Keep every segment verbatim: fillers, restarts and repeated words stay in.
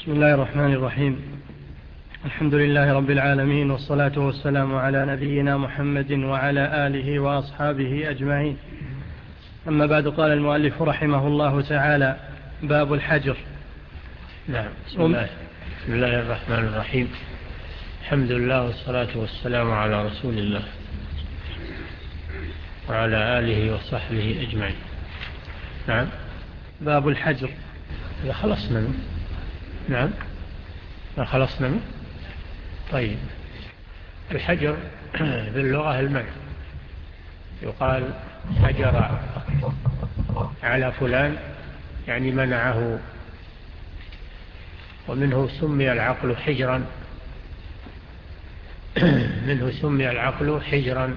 بسم الله الرحمن الرحيم. الحمد لله رب العالمين، والصلاة والسلام على نبينا محمد وعلى آله وأصحابه أجمعين. أما بعد، قال المؤلف رحمه الله تعالى: باب الحجر. نعم. بسم الله, بسم الله الرحمن الرحيم. الحمد لله والصلاة والسلام على رسول الله وعلى آله وصحبه أجمعين. نعم. باب الحجر. إذا خلصنا منه. نعم. ما خلصنا منه. طيب. الحجر باللغة المنع. يقال حجر على فلان، يعني منعه. ومنه سمي العقل حجرا منه سمي العقل حجرا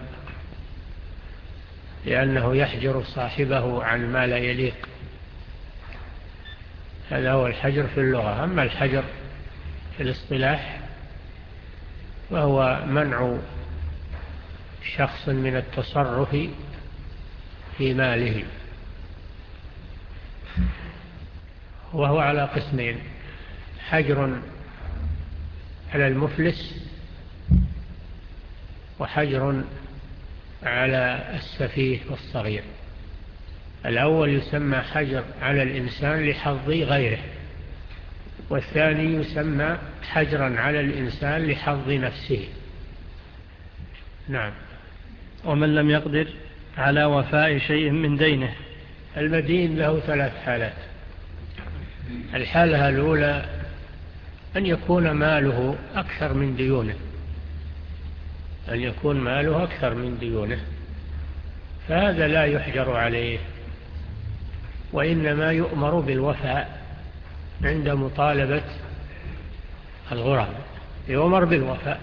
لأنه يحجر صاحبه عن ما لا يليق. هذا هو الحجر في اللغة. أما الحجر في الاصطلاح وهو منع شخص من التصرف في ماله، وهو على قسمين: حجر على المفلس، وحجر على السفيه والصغير. الأول يسمى حجر على الإنسان لحظ غيره، والثاني يسمى حجرا على الإنسان لحظ نفسه. نعم. ومن لم يقدر على وفاء شيء من دينه. المدين له ثلاث حالات. الحالة الأولى أن يكون ماله أكثر من ديونه أن يكون ماله أكثر من ديونه فهذا لا يحجر عليه، وإنما يؤمر بالوفاء عند مطالبة الغرم، يؤمر بالوفاء.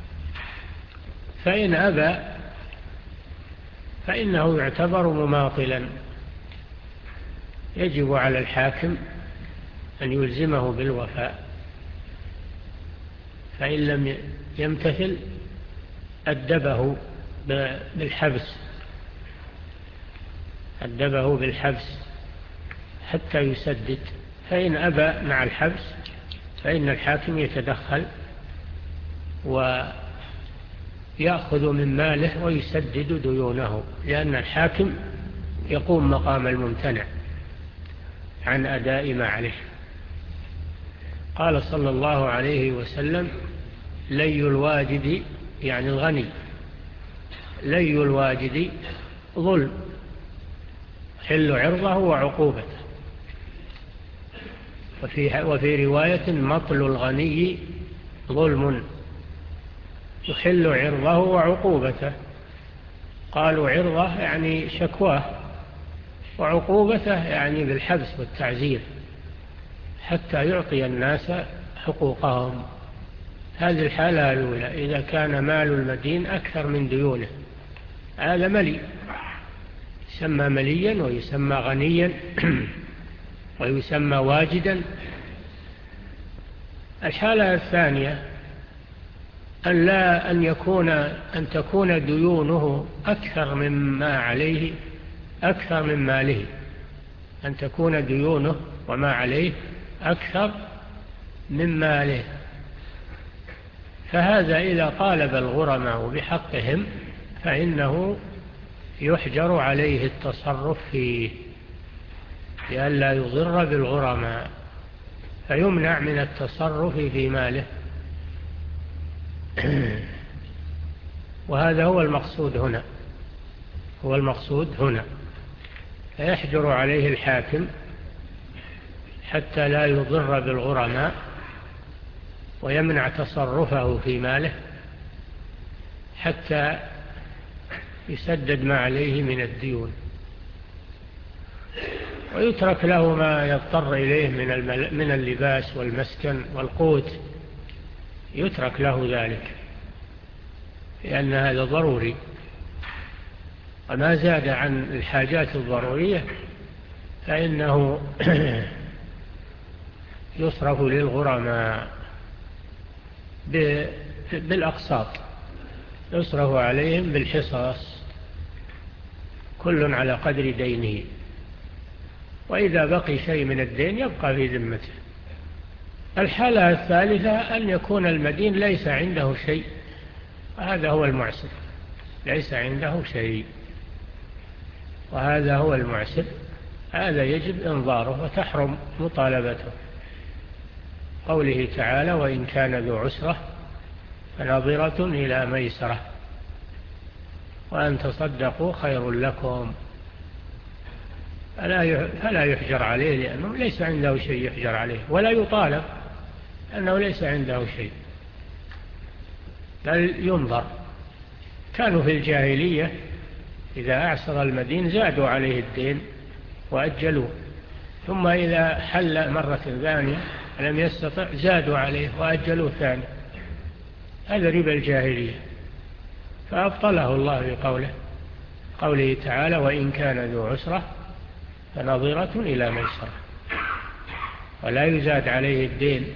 فإن أبى فإنه يعتبر مماطلا، يجب على الحاكم أن يلزمه بالوفاء. فإن لم يمتثل أدبه بالحبس أدبه بالحبس حتى يسدد. فإن أبى مع الحبس فإن الحاكم يتدخل ويأخذ من ماله ويسدد ديونه، لأن الحاكم يقوم مقام الممتنع عن أداء ما عليه. قال صلى الله عليه وسلم: لي الواجد، يعني الغني، لي الواجد ظلم، حل عرضه وعقوبته. وفي, وفي رواية: مطل الغني ظلم، يحل عرضه وعقوبته. قالوا عرضه يعني شكواه، وعقوبته يعني بالحبس والتعزير حتى يعطي الناس حقوقهم. هذه الحالة الأولى، إذا كان مال المدين أكثر من ديونه، هذا ملي، يسمى مليا ويسمى غنيا ويسمى واجدا. الحالة الثانية أن لا أن يكون أن تكون ديونه أكثر مما عليه، أكثر من ماله، أن تكون ديونه وما عليه أكثر من ماله. فهذا إذا طالب الغرماء بحقهم فإنه يحجر عليه التصرف فيه لئلا يضر بالغرماء، فيمنع من التصرف في ماله. وهذا هو المقصود هنا هو المقصود هنا فيحجر عليه الحاكم حتى لا يضر بالغرماء ويمنع تصرفه في ماله حتى يسدد ما عليه من الديون، ويترك له ما يضطر إليه من اللباس والمسكن والقوت، يترك له ذلك لأن هذا ضروري. وما زاد عن الحاجات الضرورية فإنه يصرف للغرماء بالأقساط، يصرف عليهم بالحصص، كل على قدر دينه. وإذا بقي شيء من الدين يبقى في ذمته، الحالة الثالثة أن يكون المدين ليس عنده شيء، هذا هو المعسر، ليس عنده شيء وهذا هو المعسر، هذا يجب إنظاره وتحرم مطالبته. قوله تعالى: وإن كان ذو عسرة فنظرة إلى ميسرة وأن تصدقوا خير لكم. فلا يحجر عليه لأنه ليس عنده شيء يحجر عليه، ولا يطالب أنه ليس عنده شيء، بل ينظر. كانوا في الجاهلية إذا أعسر المدين زادوا عليه الدين وأجلوه، ثم إذا حل مرة ثانية لم يستطع زادوا عليه وأجلوه ثاني. هذا ربا الجاهلية، فأبطله الله بقوله قوله تعالى: وإن كان ذو عسرة فنظرة إلى ميسرة، ولا يزاد عليه الدين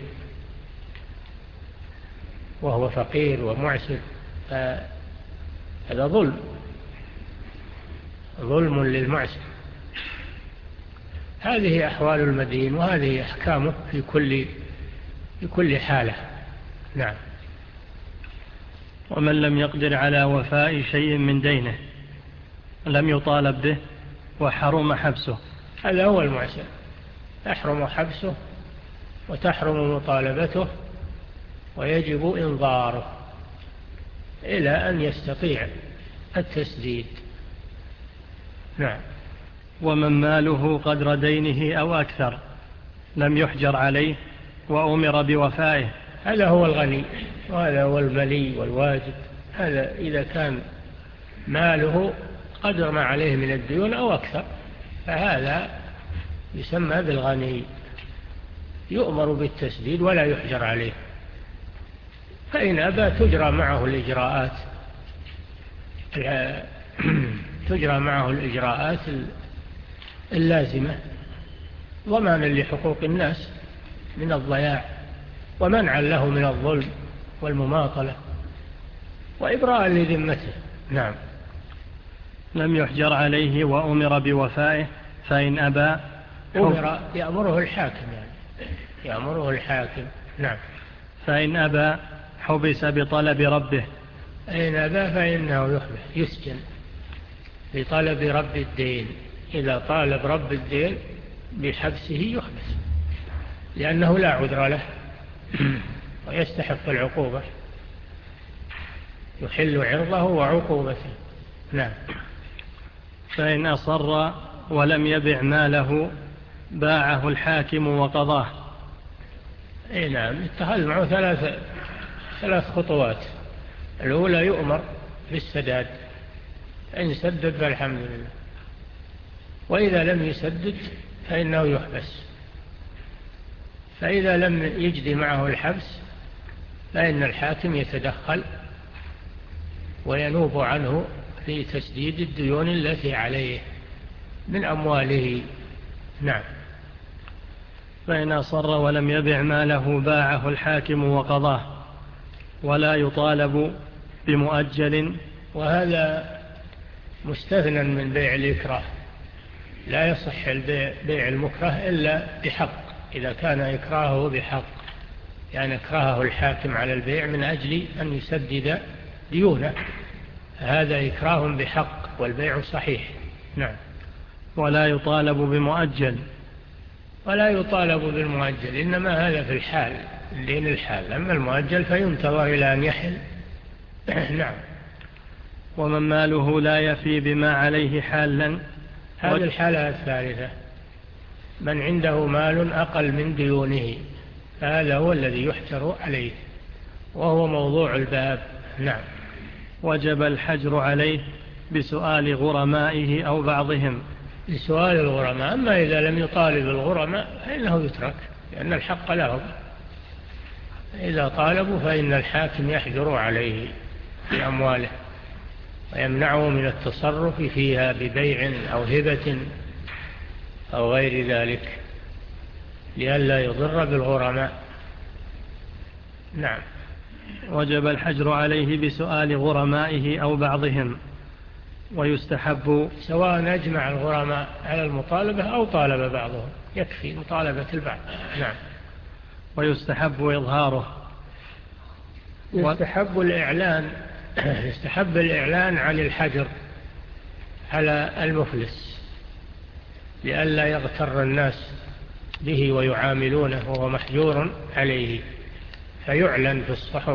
وهو فقير ومعسر، هذا ظلم ظلم للمعسر. هذه أحوال المدين وهذه أحكامه في كل في كل حالة. نعم. ومن لم يقدر على وفاء شيء من دينه لم يطالب به وحرم حبسه، هذا هو المعسر، يحرم حبسه وتحرم مطالبته، ويجب إنظاره إلى أن يستطيع التسديد. نعم. ومن ماله قدر دينه أو أكثر لم يحجر عليه وأمر بوفائه، هذا هو الغني وهذا هو الملي والواجب. هذا إذا كان ماله قدر ما عليه من الديون أو أكثر فهذا يسمى بالغني، يؤمر بالتسديد ولا يحجر عليه. فإن أبى تجرى معه الإجراءات تجرى معه الإجراءات اللازمة ضمانا لحقوق الناس من الضياع ومنعا له من الظلم والمماطلة وإبراء لذمته. نعم. لم يحجر عليه وأمر بوفائه، فإن أبى أمر يأمره الحاكم، يعني يأمره الحاكم. نعم. فإن أبى حبس بطلب ربه، فإن أبى فإنه يحبس يسجن بطلب رب الدين. إذا طالب رب الدين بحبسه يحبس لأنه لا عذر له ويستحق العقوبة، يحل عرضه وعقوبته. نعم. فإن أصر ولم يبع ماله باعه الحاكم وقضاه. اي نعم. اتخذ معه ثلاث ثلاث خطوات. الأولى يؤمر بالسداد، إن سدد فالحمد لله، وإذا لم يسدد فإنه يحبس. فإذا لم يجد معه الحبس فإن الحاكم يتدخل وينوب عنه في تسديد الديون التي عليه من أمواله. نعم. فإن أصر ولم يبع ماله باعه الحاكم وقضاه، ولا يطالب بمؤجل. وهذا مستثنى من بيع الإكراه، لا يصح البيع بيع المكره إلا بحق، إذا كان إكراهه بحق، يعني إكراهه الحاكم على البيع من أجل أن يسدد ديونه، هذا إكراه بحق والبيع صحيح. نعم. ولا يطالب بمؤجل، ولا يطالب بالمؤجل، إنما هذا في الحال لين الحال، أما المؤجل فينتظر إلى أن يحل. نعم. ومن ماله لا يفي بما عليه حالا، هذه الحالة الثالثة، من عنده مال أقل من ديونه، هذا هو الذي يحجر عليه وهو موضوع الباب. نعم. وجب الحجر عليه بسؤال غرمائه أو بعضهم، بسؤال الغرماء. أما إذا لم يطالب الغرماء فإنه يترك لأن الحق لهم، إذا طالبوا فإن الحاكم يحجر عليه في أمواله ويمنعه من التصرف فيها ببيع أو هبة أو غير ذلك لئلا يضر بالغرماء. نعم. وجب الحجر عليه بسؤال غرمائه أو بعضهم، ويستحب سواء أجمع الغرماء على المطالبة أو طالب بعضهم، يكفي مطالبة البعض. نعم. ويستحب إظهاره. يستحب الإعلان يستحب الإعلان عن الحجر على المفلس لئلا يغتر الناس به ويعاملونه وهو محجور عليه، فيعلن في الصحف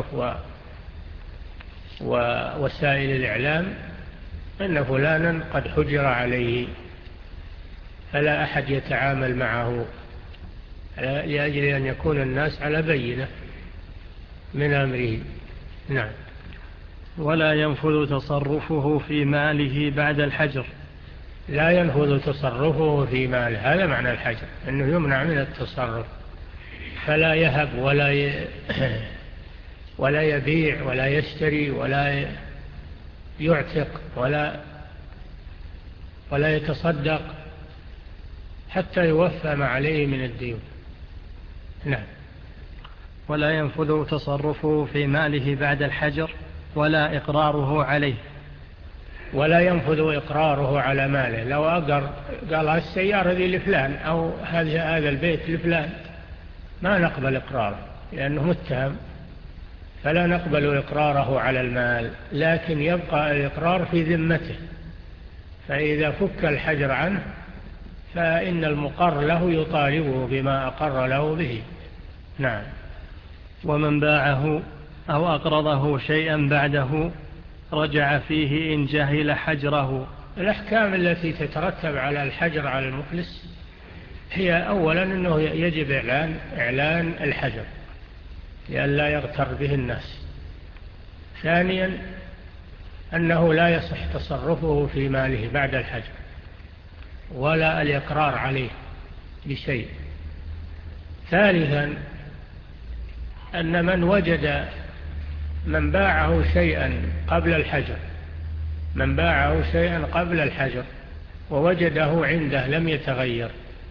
ووسائل الإعلام أن فلانا قد حجر عليه، فلا أحد يتعامل معه، لأجل أن يكون الناس على بينة من أمره. نعم. ولا ينفذ تصرفه في ماله بعد الحجر. لا ينفذ تصرفه في ماله، هذا معنى الحجر، أنه يمنع من التصرف، فلا يهب ولا ي... ولا يبيع ولا يشتري ولا يعتق ولا ولا يتصدق حتى يوفى ما عليه من الدين. نعم. ولا ينفذ تصرفه في ماله بعد الحجر ولا إقراره عليه. ولا ينفذ إقراره على ماله. لو أقر قال السيارة ذي لفلان أو هذا البيت لفلان، ما نقبل إقراره لأنه متهم، فلا نقبل إقراره على المال، لكن يبقى الإقرار في ذمته، فإذا فك الحجر عنه فإن المقر له يطالبه بما أقر له به. نعم. ومن باعه أو أقرضه شيئا بعده رجع فيه إن جهل حجره. الأحكام التي تترتب على الحجر على المفلس هي أولا أنه يجب إعلان, إعلان الحجر لئلا يغتر به الناس. ثانيا أنه لا يصح تصرفه في ماله بعد الحجر ولا الإقرار عليه بشيء. ثالثا أن من وجد من باعه شيئا قبل الحجر من باعه شيئا قبل الحجر ووجده عنده لم يتغير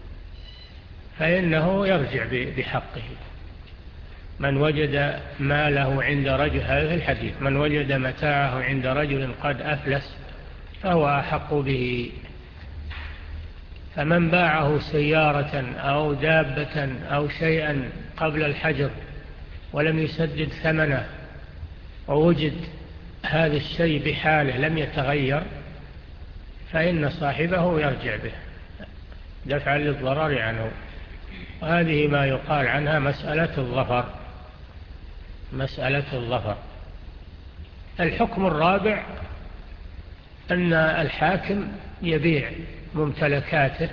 فإنه يرجع بحقه. من وجد ماله عند رجل، هذا الحديث، من وجد متاعه عند رجل قد أفلس فهو أحق به. فمن باعه سيارة أو دابة أو شيئا قبل الحجر ولم يسدد ثمنه ووجد هذا الشيء بحاله لم يتغير فإن صاحبه يرجع به دفعا للضرر عنه. وهذه ما يقال عنها مسألة الظفر. مسألة الظفر. الحكم الرابع أن الحاكم يبيع ممتلكاته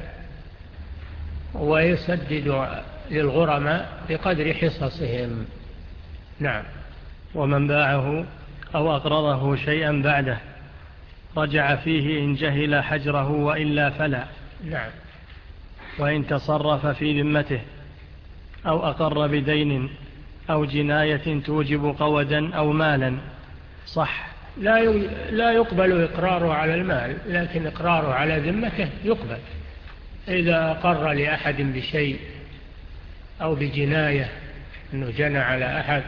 ويسدد للغرماء بقدر حصصهم. نعم. ومن باعه أو أقرضه شيئا بعده رجع فيه إن جهل حجره وإلا فلا. نعم. وإن تصرف في ذمته أو أقر بدين أو جناية توجب قودا أو مالا صح. لا لا يقبل إقراره على المال، لكن إقراره على ذمته يقبل. إذا أقر لأحد بشيء أو بجناية أنه جنى على أحد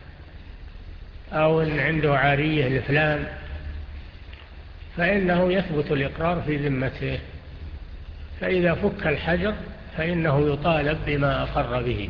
أو أن عنده عارية لفلان فإنه يثبت الإقرار في ذمته، فإذا فك الحجر فإنه يطالب بما أقر به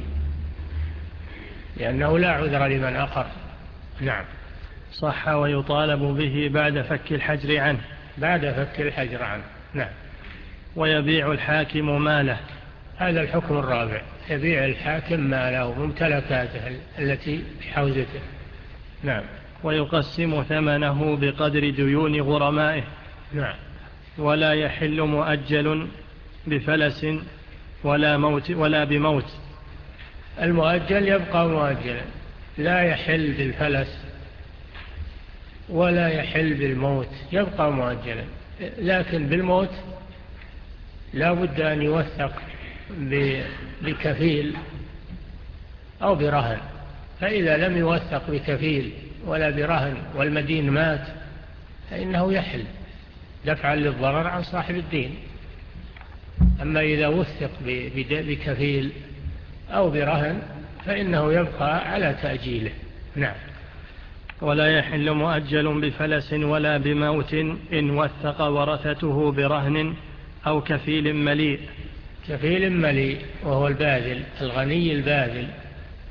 لأنه لا عذر لمن أقر. نعم. صح. ويطالب به بعد فك الحجر عنه. بعد فك الحجر عنه. نعم. ويبيع الحاكم ماله. هذا الحكم الرابع، يبيع الحاكم ماله ممتلكاته التي بحوزته. نعم. ويقسم ثمنه بقدر ديون غرمائه. نعم. ولا يحل مؤجل بفلس ولا موت ولا بموت. المؤجل يبقى مؤجلا، لا يحل بالفلس ولا يحل بالموت، يبقى مؤجلا. لكن بالموت لا بد أن يوثق بكفيل أو برهن، فإذا لم يوثق بكفيل ولا برهن والمدين مات فإنه يحل دفعا للضرر عن صاحب الدين. أما إذا وثق بكفيل أو برهن فإنه يبقى على تأجيله. نعم. ولا يحل مؤجل بفلس ولا بموت إن وثق ورثته برهن أو كفيل مليء. كفيل مليء وهو الباذل الغني الباذل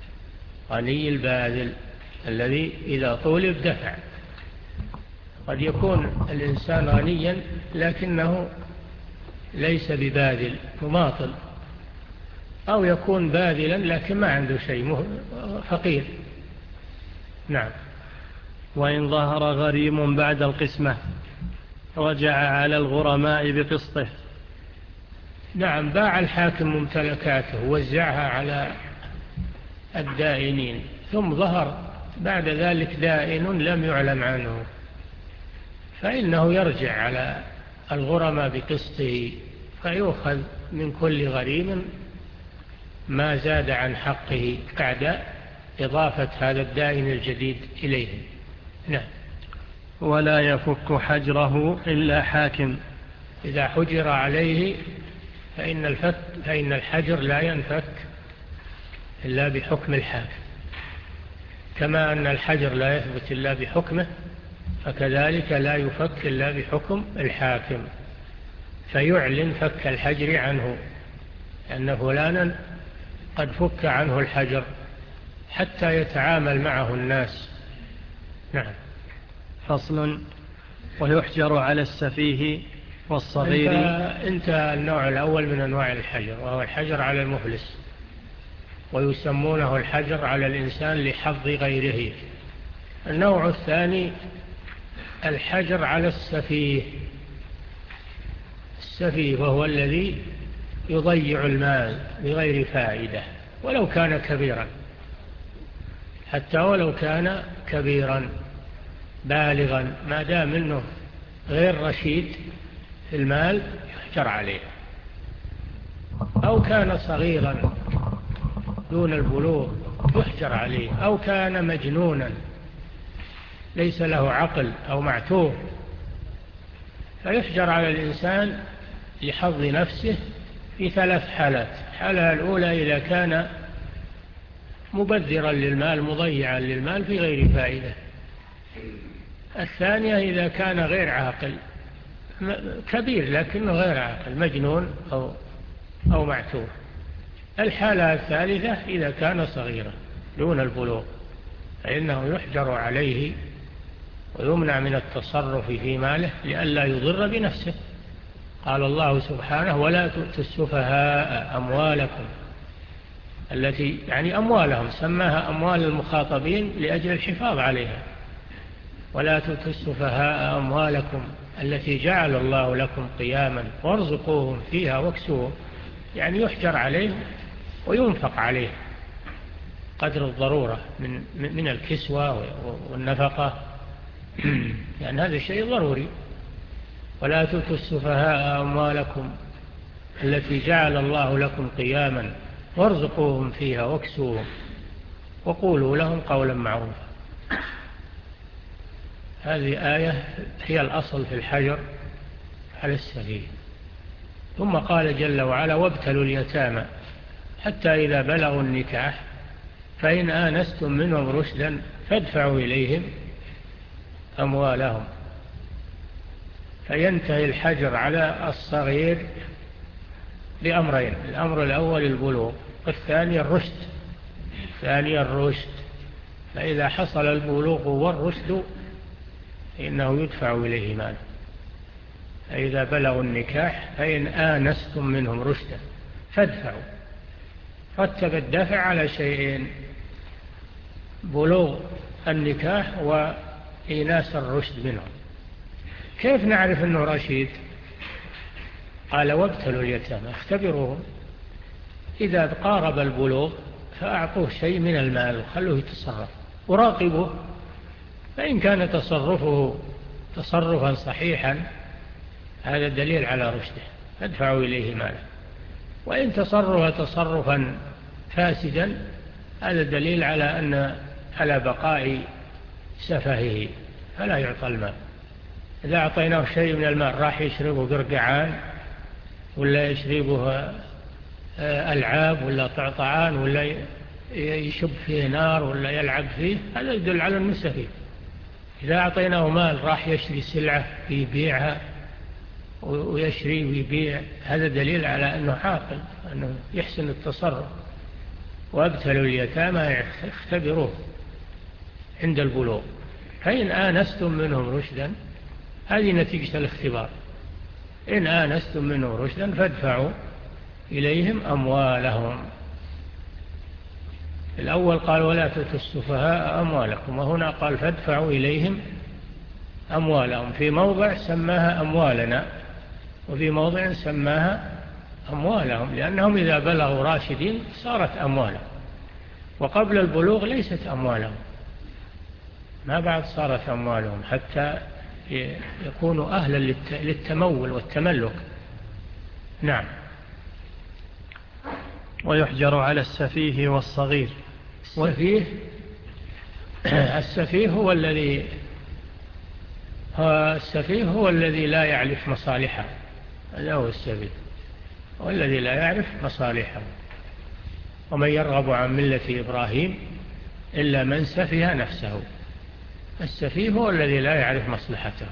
غني الباذل الذي إذا طولب دفع. قد يكون الإنسان غنيا لكنه ليس بباذل، مماطل، أو يكون باذلا لكن ما عنده شيء، فقير. نعم. وإن ظهر غريم بعد القسمة رجع على الغرماء بقسطه. نعم، باع الحاكم ممتلكاته ووزعها على الدائنين، ثم ظهر بعد ذلك دائن لم يعلم عنه، فإنه يرجع على الغرماء بقسطه، فيؤخذ من كل غريم ما زاد عن حقه بعد إضافة هذا الدائن الجديد إليه. نعم. ولا يفك حجره إلا حاكم. إذا حجر عليه فإن, الفك فإن الحجر لا ينفك إلا بحكم الحاكم، كما أن الحجر لا يثبت إلا بحكمه، فكذلك لا يفك إلا بحكم الحاكم، فيعلن فك الحجر عنه، لأن فلانا قد فك عنه الحجر حتى يتعامل معه الناس. نعم. فصل. ويحجر على السفيه والصغير. انتهى النوع الأول من أنواع الحجر، وهو الحجر على المفلس، ويسمونه الحجر على الإنسان لحظ غيره. النوع الثاني الحجر على السفيه. السفيه وهو الذي يضيع المال بغير فائدة ولو كان كبيرا، حتى ولو كان كبيرا بالغا، ما دام منه غير رشيد في المال يحجر عليه، أو كان صغيرا دون البلوغ يحجر عليه، أو كان مجنونا ليس له عقل أو معتوه، فيحجر على الإنسان لحظ نفسه في ثلاث حالات. الحالة الأولى إذا كان مبذرا للمال، مضيعا للمال في غير فائدة. الثانية إذا كان غير عاقل، كبير لكنه غير عاقل، مجنون أو, أو معتوه. الحالة الثالثة إذا كان صغيرا دون البلوغ، فإنه يحجر عليه ويمنع من التصرف في ماله لئلا يضر بنفسه. قال الله سبحانه: ولا تؤتوا السفهاء أموالكم التي، يعني أموالهم، سماها أموال المخاطبين لأجل الحفاظ عليها. ولا تؤتوا السفهاء أموالكم التي جعل الله لكم قياما وارزقوهم فيها واكسوهم، يعني يحجر عليه وينفق عليه قدر الضرورة من, من الكسوة والنفقة، يعني هذا الشيء ضروري. ولا تؤتوا السفهاء أموالكم التي جعل الله لكم قياما وارزقوهم فيها واكسوهم وقولوا لهم قولا معروفا. هذه آية هي الأصل في الحجر على السفيه. ثم قال جل وعلا: وابتلوا اليتامى حتى إذا بلغوا النكاح فإن آنستم منهم رشدا فادفعوا إليهم أموالهم. فينتهي الحجر على الصغير بأمرين: الأمر الأول البلوغ، والثاني الرشد. ثاني الرشد، فإذا حصل البلوغ والرشد فإنه يدفع إليه ماله. فإذا بلغوا النكاح فإن آنستم منهم رشدا فادفعوا. رتب الدفع على شيئين: بلوغ النكاح وإيناس الرشد منهم. كيف نعرف أنه رشيد؟ قال: وابتلوا اليتامى، اختبروهم، إذا قارب البلوغ فأعطوه شيء من المال وخلوه يتصرف، وراقبوه، فإن كان تصرفه تصرفا صحيحا هذا دليل على رشده فادفعوا إليه ماله، وإن تصرف تصرفا فاسدا هذا دليل على أن على بقاء سفهه فلا يعطى المال. إذا أعطيناه شيء من المال راح يشربه قرقعان، ولا يشربه ألعاب، ولا طعطعان، ولا يشب فيه نار، ولا يلعب فيه، هذا يدل على أنه سفيه. إذا أعطيناه مال راح يشري سلعة يبيعها ويشري ويبيع، هذا دليل على أنه عاقل، أنه يحسن التصرف. وابتلوا اليتامى اختبروه عند البلوغ، فإن آنستم منهم رشدا، هذه نتيجة الاختبار، إن آنستم منهم رشدا فادفعوا إليهم أموالهم. الأول قال ولا تؤتوا السفهاء أموالكم، وهنا قال فادفعوا إليهم أموالهم. في موضع سماها أموالنا، وفي موضع سماها أموالهم، لأنهم إذا بلغوا راشدين صارت أموالهم، وقبل البلوغ ليست أموالهم، ما بعد صارت أموالهم حتى يكونوا أهلا للتمول والتملك. نعم. ويحجر على السفيه والصغير. السفيه السفيه هو الذي السفيه هو الذي لا يعرف مصالحه، هذا هو السفيه، هو الذي لا يعرف مصالحه. ومن يرغب عن ملة إبراهيم إلا من سفه نفسه. السفيه هو الذي لا يعرف مصلحته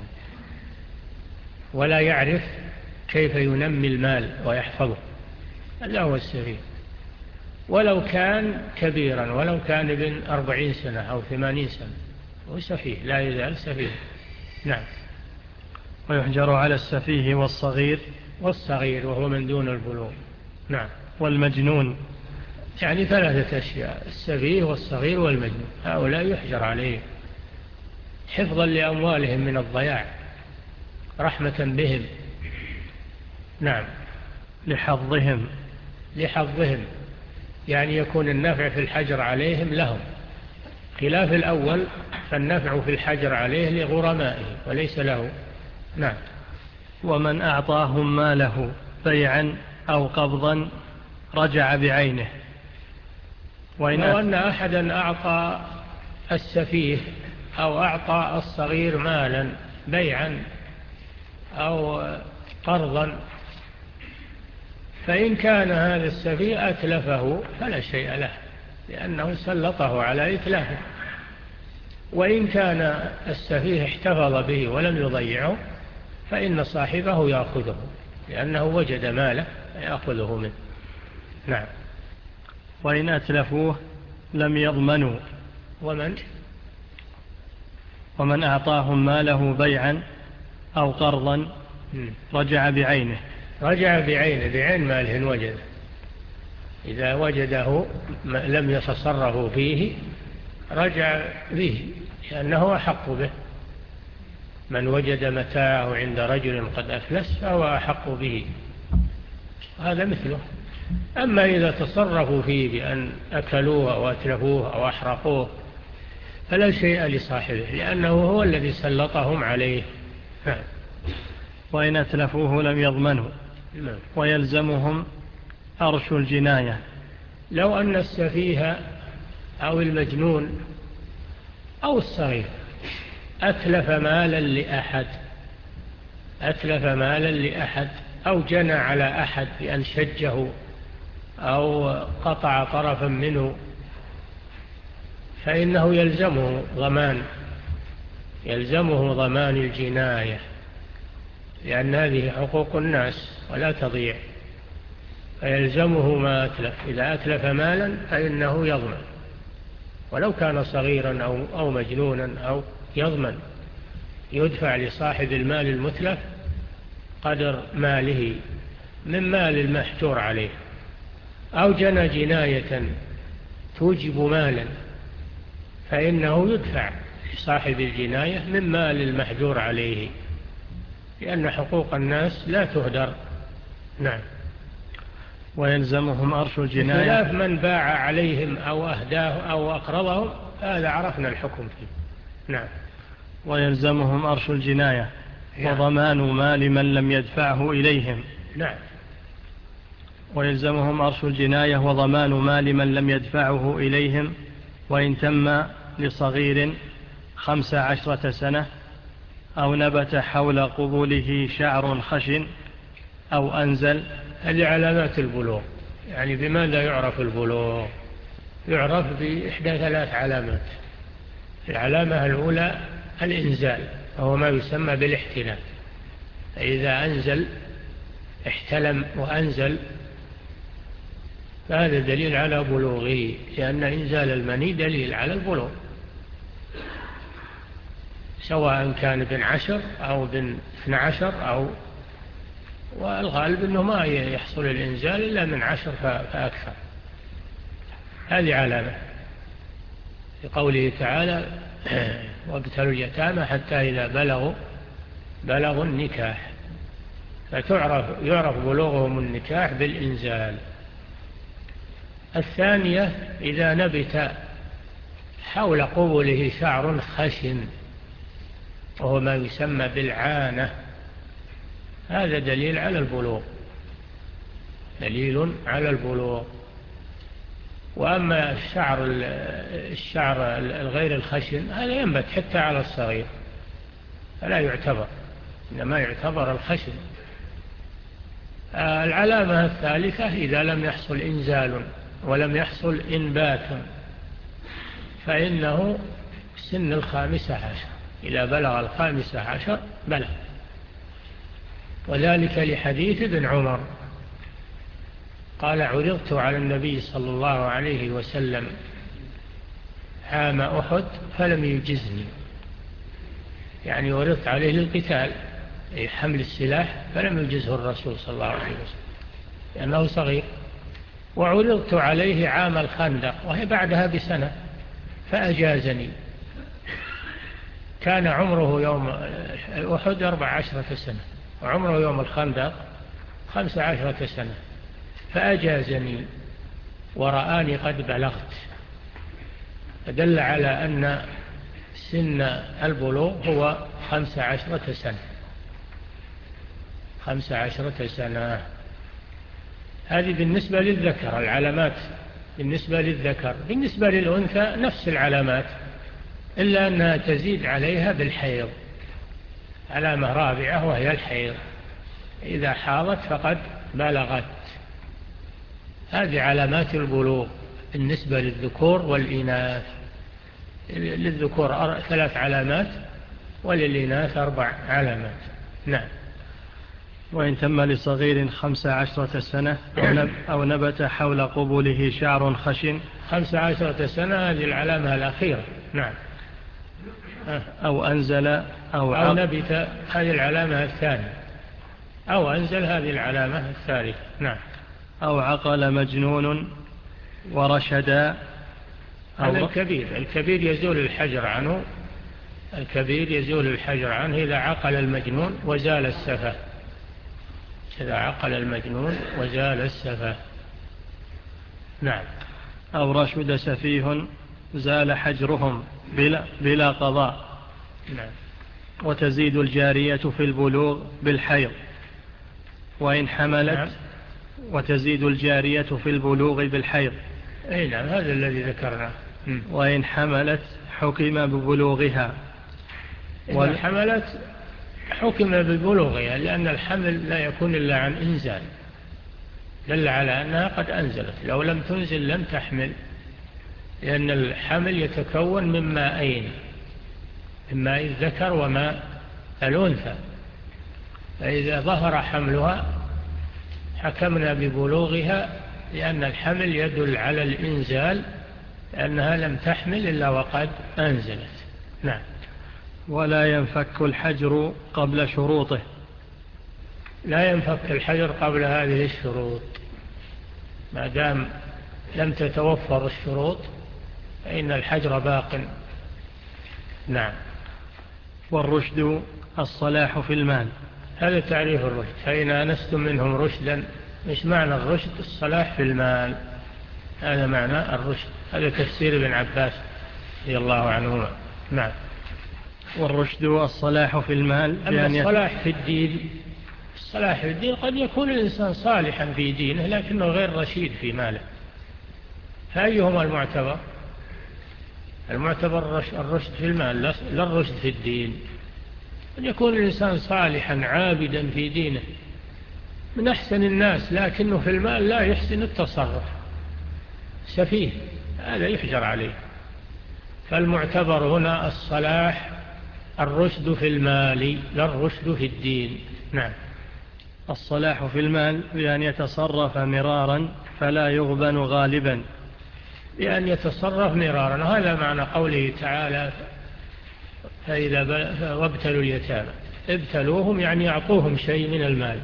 ولا يعرف كيف ينمي المال ويحفظه، هذا هو السفيه، ولو كان كبيرا، ولو كان ابن أربعين سنة أو ثمانين سنة، هو سفيه، لا يزال سفيه. نعم. ويحجر على السفيه والصغير. والصغير وهو من دون البلوغ. نعم. والمجنون. يعني ثلاثة أشياء: السفيه والصغير والمجنون، هؤلاء يحجر عليهم حفظا لأموالهم من الضياع، رحمة بهم. نعم. لحظهم. لحظهم يعني يكون النفع في الحجر عليهم لهم، خلاف الأول فالنفع في الحجر عليه لغرمائه وليس له. نعم. ومن أعطاهم ماله بيعا أو قبضا رجع بعينه. وإن لو أن أحدا أعطى السفيه أو أعطى الصغير مالا بيعا أو قرضا، فإن كان هذا السفيه أتلفه فلا شيء له، لأنه سلطه على إتلافه. وإن كان السفيه احتفظ به ولم يضيعه فإن صاحبه يأخذه، لأنه وجد ماله يأخذه منه. نعم. وإن أتلفوه لم يضمنوا. ومن ومن أعطاهم ماله بيعا أو قرضا رجع بعينه. رجع بعينه، بعين ماله إن وجد، إذا وجده لم يتصرفوا فيه رجع به، لأنه أحق به. من وجد متاعه عند رجل قد أفلس فهو أحق به، هذا مثله. أما إذا تصرفوا فيه بأن أكلوه أو أتلفوه أو أحرقوه فلا شيء لصاحبه، لأنه هو الذي سلطهم عليه. وإن أتلفوه لم يضمنوا ويلزمهم أرش الجناية. لو أن السفيه أو المجنون أو الصغير أتلف مالا لأحد أتلف مالا لأحد أو جنى على أحد بأن شجه أو قطع طرفا منه، فإنه يلزمه ضمان يلزمه ضمان الجناية، لأن هذه حقوق الناس ولا تضيع، فيلزمه ما أتلف. إذا أتلف مالا فإنه يضمن، ولو كان صغيرا أو, أو مجنونا أو يضمن، يدفع لصاحب المال المتلف قدر ماله من مال المحجور عليه. أو جنى جناية توجب مالا فإنه يدفع لصاحب الجناية من مال المحجور عليه، لأن حقوق الناس لا تهدر. نعم. ويلزمهم أرش الجناية. خلاف من باع عليهم أو أهداه أو أقرضهم، هذا عرفنا الحكم فيه. نعم. ويلزمهم أرش الجناية وضمان مال من لم يدفعه إليهم. نعم. ويلزمهم أرش الجناية وضمان مال من لم يدفعه إليهم وإن تم لصغير خمس عشرة سنة أو نبت حول قبوله شعر خشن أو أنزل. هذه علامات البلوغ. يعني بماذا يعرف البلوغ؟ يعرف بإحدى ثلاث علامات. العلامة الأولى الإنزال، وهو ما يسمى بالاحتلام. إذا أنزل احتلم وأنزل فهذا دليل على بلوغه، لأن إنزال المني دليل على البلوغ، سواء كان ابن عشر أو ابن اثنى عشر، أو والغالب أنه ما يحصل الإنزال إلا من عشر فأكثر. هذه علامة في قوله تعالى وابتلوا اليتامى حتى إذا بلغوا بلغوا النكاح، فتعرف يعرف بلوغهم النكاح بالإنزال. الثانية إذا نبت حول قبله شعر خشن، وهو ما يسمى بالعانة، هذا دليل على البلوغ، دليل على البلوغ. وأما الشعر الشعر الغير الخشن هذا ينبت حتى على الصغير فلا يعتبر، إنما يعتبر الخشن. العلامة الثالثة إذا لم يحصل إنزال ولم يحصل إنبات فإنه سن الخامسة عشر، إذا بلغ الخامسة عشر بلغ، وذلك لحديث ابن عمر قال عرضت على النبي صلى الله عليه وسلم عام أحد فلم يجزني، يعني عرضت عليه للقتال، أي حمل السلاح، فلم يجزه الرسول صلى الله عليه وسلم لأنه صغير. وعرضت عليه عام الخندق وهي بعدها بسنة فأجازني، كان عمره يوم أحد أربع عشرة سنة وعمره يوم الخندق خمس عشرة سنة، فأجازني ورآني قد بلغت، فدل على أن سن البلوغ هو خمس عشرة سنة خمس عشرة سنة. هذه بالنسبة للذكر العلامات بالنسبة للذكر. بالنسبة للأنثى نفس العلامات، إلا أنها تزيد عليها بالحيض، علامة رابعة وهي الحيض، إذا حاضت فقد بلغت. هذه علامات البلوغ بالنسبة للذكور والإناث. للذكور ثلاث علامات وللإناث أربع علامات. نعم. وإن تم لصغير خمس عشرة سنة أو نبت حول قبوله شعر خشن. خمس عشرة سنة هذه العلامة الأخيرة. نعم. أو أنزل أو, أو نبت هذه العلامة الثانية، أو أنزل هذه العلامة الثالثة. نعم. أو عقل مجنون ورشدا. هذا الكبير الكبير يزول الحجر عنه الكبير يزول الحجر عنه إذا عقل المجنون وزال السفه إذا عقل المجنون وزال السفه. نعم. أو رشد سفيه زال حجرهم بلا, بلا قضاء. نعم. وتزيد الجارية في البلوغ بالحيض وإن حملت. نعم. وتزيد الجارية في البلوغ بالحيض. أي نعم، هذا الذي ذكرناه. وإن حملت حكم ببلوغها. وإن حملت حكم ببلوغها، لأن الحمل لا يكون إلا عن إنزال، دل على أنها قد أنزلت. لو لم تنزل لم تحمل، لأن الحمل يتكون من ماءين، ماء الذكر وماء الأنثى، فإذا ظهر حملها حكمنا ببلوغها، لأن الحمل يدل على الإنزال، لأنها لم تحمل إلا وقد أنزلت. نعم. ولا ينفك الحجر قبل شروطه. لا ينفك الحجر قبل هذه الشروط، ما دام لم تتوفر الشروط فإن الحجر باق. نعم. والرشد الصلاح في المال. هذا تعريف الرشد. فإن أنستم منهم رشدا، مش معنى الرشد؟ الصلاح في المال، هذا معنى الرشد. هذا تفسير ابن عباس رضي الله عنهما. نعم. والرشد الصلاح في المال. أما الصلاح في الدين، الصلاح في الدين قد يكون الإنسان صالحا في دينه لكنه غير رشيد في ماله، فأيهما المعتبر؟ المعتبر الرشد في المال لا الرشد في الدين. قد يكون الإنسان صالحا عابدا في دينه من أحسن الناس، لكنه في المال لا يحسن التصرف، سفيه، هذا يحجر عليه. فالمعتبر هنا الصلاح، الرشد في المال لا الرشد في الدين. نعم. الصلاح في المال بأن يتصرف مرارا فلا يغبن غالبا. بأن يتصرف مرارا، هذا معنى قوله تعالى فإذا وابتلوا اليتامى، ابتلوهم يعني يعطوهم شيء من المال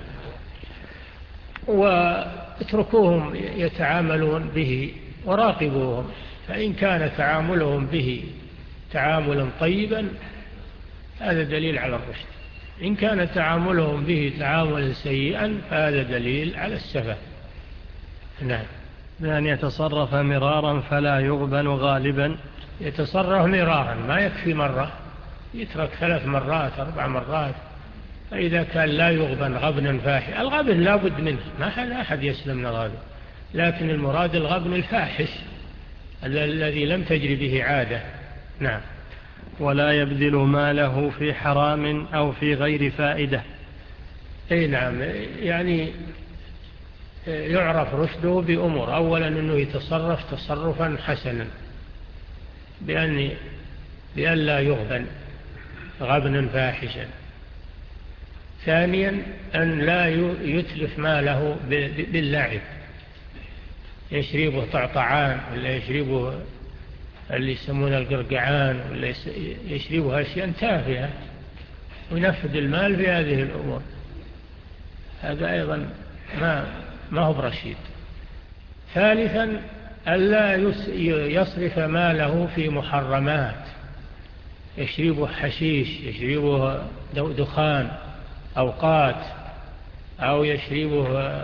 واتركوهم يتعاملون به وراقبوهم، فإن كان تعاملهم به تعاملا طيبا هذا دليل على الرشد، إن كان تعاملهم به تعاملا سيئا فهذا دليل على السفه. نعم. بأن يتصرف مرارا فلا يغبن غالبا. يتصرف مرارا، ما يكفي مرة، يترك ثلاث مرات أربع مرات، فإذا كان لا يغبن غبنا فاحش. الغبن لا بد منه، ما أحد يسلم من الغبن، لكن المراد الغبن الفاحش الذي لم تجري به عادة. نعم. ولا يبذل ماله في حرام أو في غير فائدة. أي نعم، يعني يعرف رشده بأمور. أولا أنه يتصرف تصرفا حسنا بأن, بأن لا يغبن غبنا فاحشا. ثانيا أن لا يتلف ماله باللعب، يشربه طعطعان ولا يشربه اللي يسمونه القرقعان ولا يشربه أشياء تافهة وينفذ المال في هذه الأمور، هذا أيضا ما, ما هو برشيد. ثالثا ألا يصرف ماله في محرمات، يشربه حشيش، يشربه دخان أوقات، أو يشربه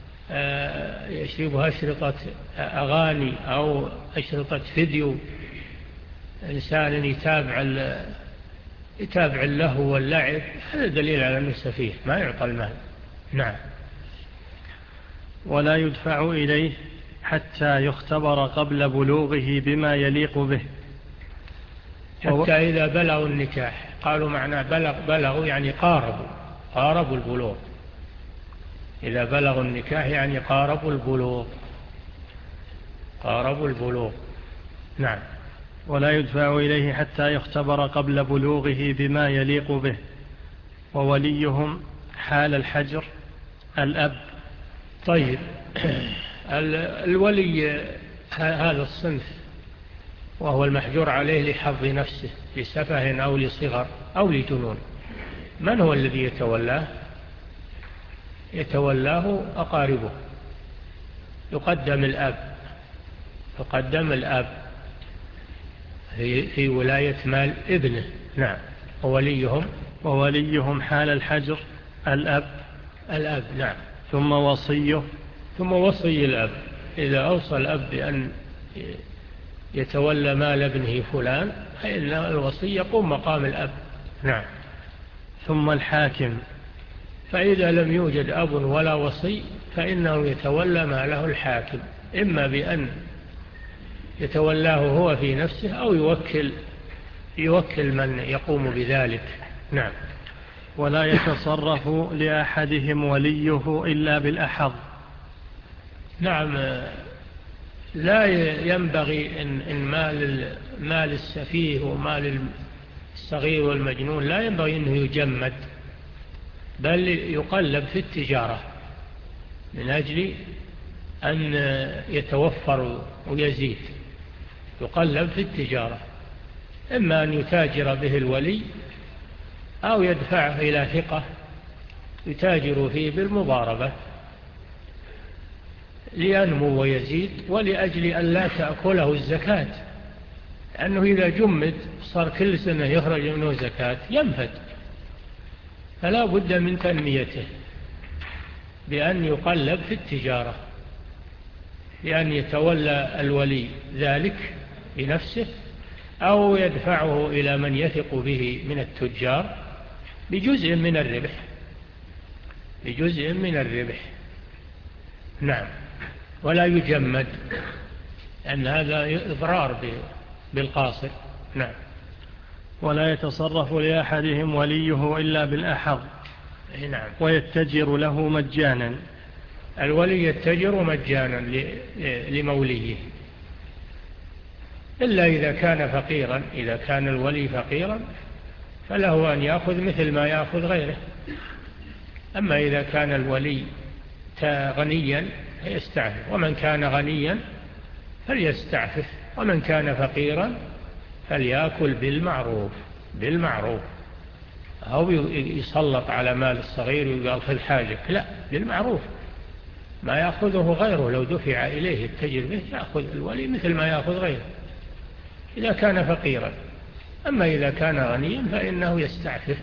يشربه أشرطة أغاني أو أشرطة فيديو، إنسان يتابع يتابع اللهو واللعب، هذا دليل على أنه سفيه ما يعطى المال. نعم. ولا يدفع إليه حتى يختبر قبل بلوغه بما يليق به. حتى إذا بلغوا النكاح، قالوا معنى بلغ بلغوا يعني قاربوا قاربوا البلوغ. إذا بلغوا النكاح يعني قاربوا البلوغ قاربوا البلوغ. نعم. ولا يدفع إليه حتى يختبر قبل بلوغه بما يليق به. ووليهم حال الحجر الأب. طيب، الولي هذا الصنف وهو المحجور عليه لحظ نفسه لسفه أو لصغر أو لجنون، من هو الذي يتولاه؟ يتولاه أقاربه، يقدم الأب يقدم الأب في, في ولاية مال ابنه. نعم. ووليهم ووليهم حال الحجر الأب الأب. نعم. ثم وصيه ثم وصي الأب، إذا أوصى الأب بأن يتولى مال ابنه فلان فإن الوصي يقوم مقام الأب. نعم. ثم الحاكم، فإذا لم يوجد أب ولا وصي فإنه يتولى ماله الحاكم، إما بأن يتولاه هو في نفسه أو يوكل يوكل من يقوم بذلك. نعم. ولا يتصرف لأحدهم وليه إلا بالأحظ. نعم، لا ينبغي إن, إن مال, مال السفيه ومال الصغير والمجنون لا ينبغي أنه يجمد، بل يقلب في التجارة من أجل أن يتوفر ويزيد، يقلب في التجارة، إما أن يتاجر به الولي أو يدفعه إلى ثقة يتاجر فيه بالمضاربة لينمو ويزيد، ولأجل أن لا تأكله الزكاة، لأنه إذا جمد صار كل سنة يخرج منه زكاة ينفد، فلا بد من تنميته بأن يقلب في التجارة، بأن يتولى الولي ذلك بنفسه أو يدفعه إلى من يثق به من التجار بجزء من الربح بجزء من الربح. نعم. ولا يجمد، لأن هذا إضرار بالقاصر. نعم. ولا يتصرف لأحدهم وليه إلا بالأحظ. نعم. ويتجر له مجانا، الولي يتجر مجانا لموليه، إلا إذا كان فقيرا. إذا كان الولي فقيرا فله أن يأخذ مثل ما يأخذ غيره، أما إذا كان الولي غنيا فيستعفف، ومن كان غنيا فليستعفف، ومن كان فقيرا فليأكل بالمعروف بالمعروف، أو يسلط على مال الصغير ويقال خذ حاجك، لا، بالمعروف، ما يأخذه غيره لو دفع إليه التجر به يأخذ الولي مثل ما يأخذ غيره إذا كان فقيرا. أما إذا كان غنيا فإنه يستعفف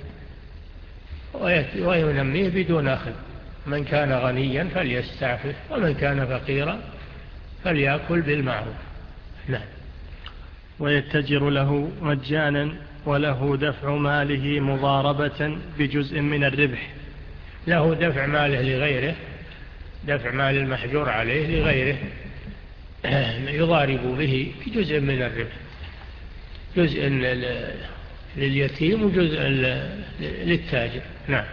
وينميه بدون أخذ. من كان غنيا فليستعفف، ومن كان فقيرا فليأكل بالمعروف. نعم. ويتجر له مجانا وله دفع ماله مضاربة بجزء من الربح. له دفع ماله لغيره، دفع مال المحجور عليه لغيره يضارب به بجزء من الربح، جزء لليتيم وجزء للتاجر. نعم.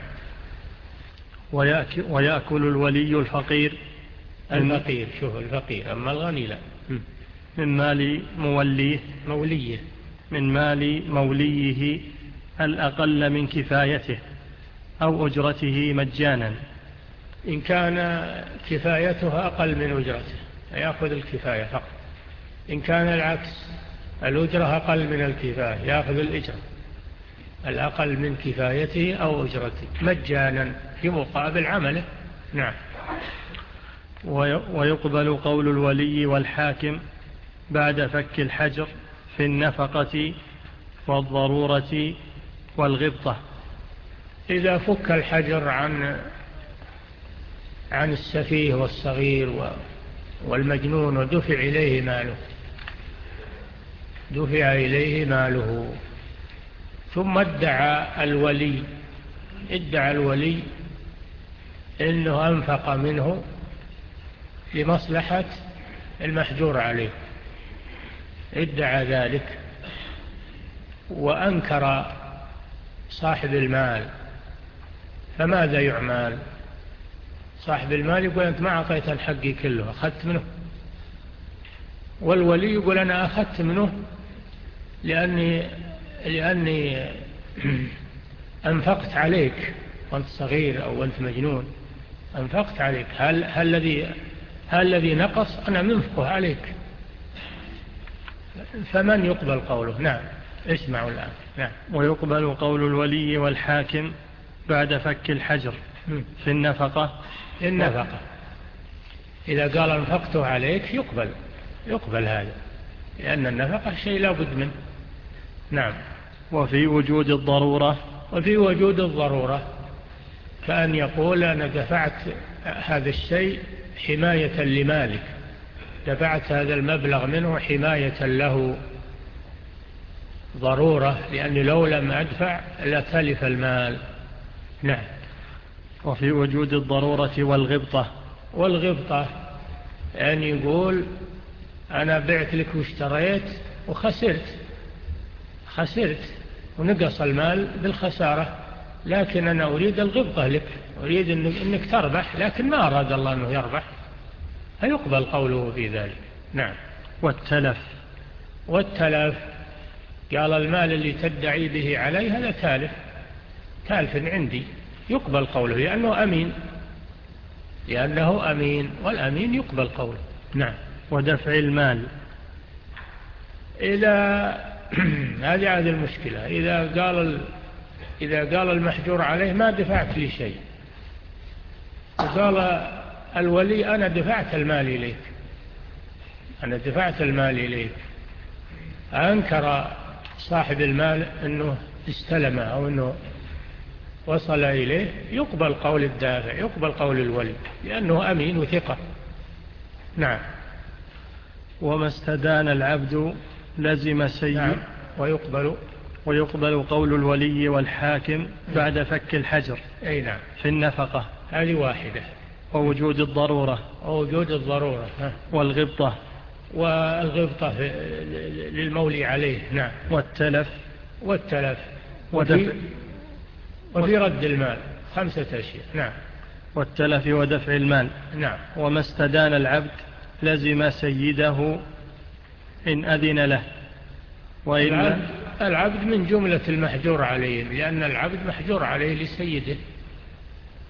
ويأكل الولي الفقير الفقير شوف الفقير، أما الغني لا، من مال موليه موليه من مال موليه الأقل من كفايته أو أجرته مجانا. إن كان كفايتها أقل من أجرته يأخذ الكفاية فقط، إن كان العكس الأجرة أقل من الكفاية يأخذ الأجرة الأقل من كفايته أو أجرته مجانا في مقابل عمله. نعم. ويقبل قول الولي والحاكم بعد فك الحجر في النفقة والضرورة والغبطة. إذا فك الحجر عن عن السفيه والصغير والمجنون ودفع إليه ماله دفع إليه ماله ثم ادعى الولي ادعى الولي إنه أنفق منه لمصلحة المحجور عليه، ادعى ذلك وأنكر صاحب المال، فماذا يعمل؟ صاحب المال يقول أنت ما أعطيت الحق كله، أخذت منه، والولي يقول أنا أخذت منه لأني, لأني أنفقت عليك وأنت صغير أو أنت مجنون، أنفقت عليك، هل, هل, الذي هل الذي نقص أنا منفقه عليك، فمن يقبل قوله؟ نعم. اسمعوا الآن. نعم. ويقبل قول الولي والحاكم بعد فك الحجر في النفقة النفقة إذا قال أنفقته عليك يقبل يقبل هذا، لأن النفقة شيء لا بد منه. نعم. وفي وجود الضرورة وفي وجود الضرورة كأن يقول أنا دفعت هذا الشيء حماية لمالك، دفعت هذا المبلغ منه حماية له، ضرورة، لأني لو لم أدفع لتلف المال. نعم. وفي وجود الضرورة والغبطة والغبطة يعني يقول أنا بعت لك واشتريت وخسرت خسرت ونقص المال بالخسارة، لكن أنا أريد الغبطة لك، أريد أنك تربح، لكن ما أراد الله أنه يربح، فيقبل قوله في ذلك. نعم. والتلف والتلف قال المال اللي تدعي به علي هذا تالف تالف عندي، يقبل قوله لأنه أمين لأنه أمين والأمين يقبل قوله. نعم. ودفع المال إذا هذه هذه المشكلة، إذا قال إذا قال المحجور عليه ما دفعت لي شيء، وقال الولي أنا دفعت المال إليك أنا دفعت المال إليك أنكر صاحب المال أنه استلمه أو أنه وصل إليه، يقبل قول الدافع، يقبل قول الولي، لأنه أمين وثقة. نعم. وما استدان العبد لزم سيد. نعم. ويقبل ويقبل قول الولي والحاكم بعد فك الحجر. أي نعم. في النفقة هذه واحدة. ووجود الضرورة ووجود الضرورة. والغبطة والغبطة للمولي عليه. نعم. والتلف والتلف ودفع وفي رد المال، خمسة أشياء. نعم. والتلف ودفع المال. نعم. وما استدان العبد لزم سيده إن أذن له، العبد, العبد من جملة المحجور عليه، لأن العبد محجور عليه لسيده،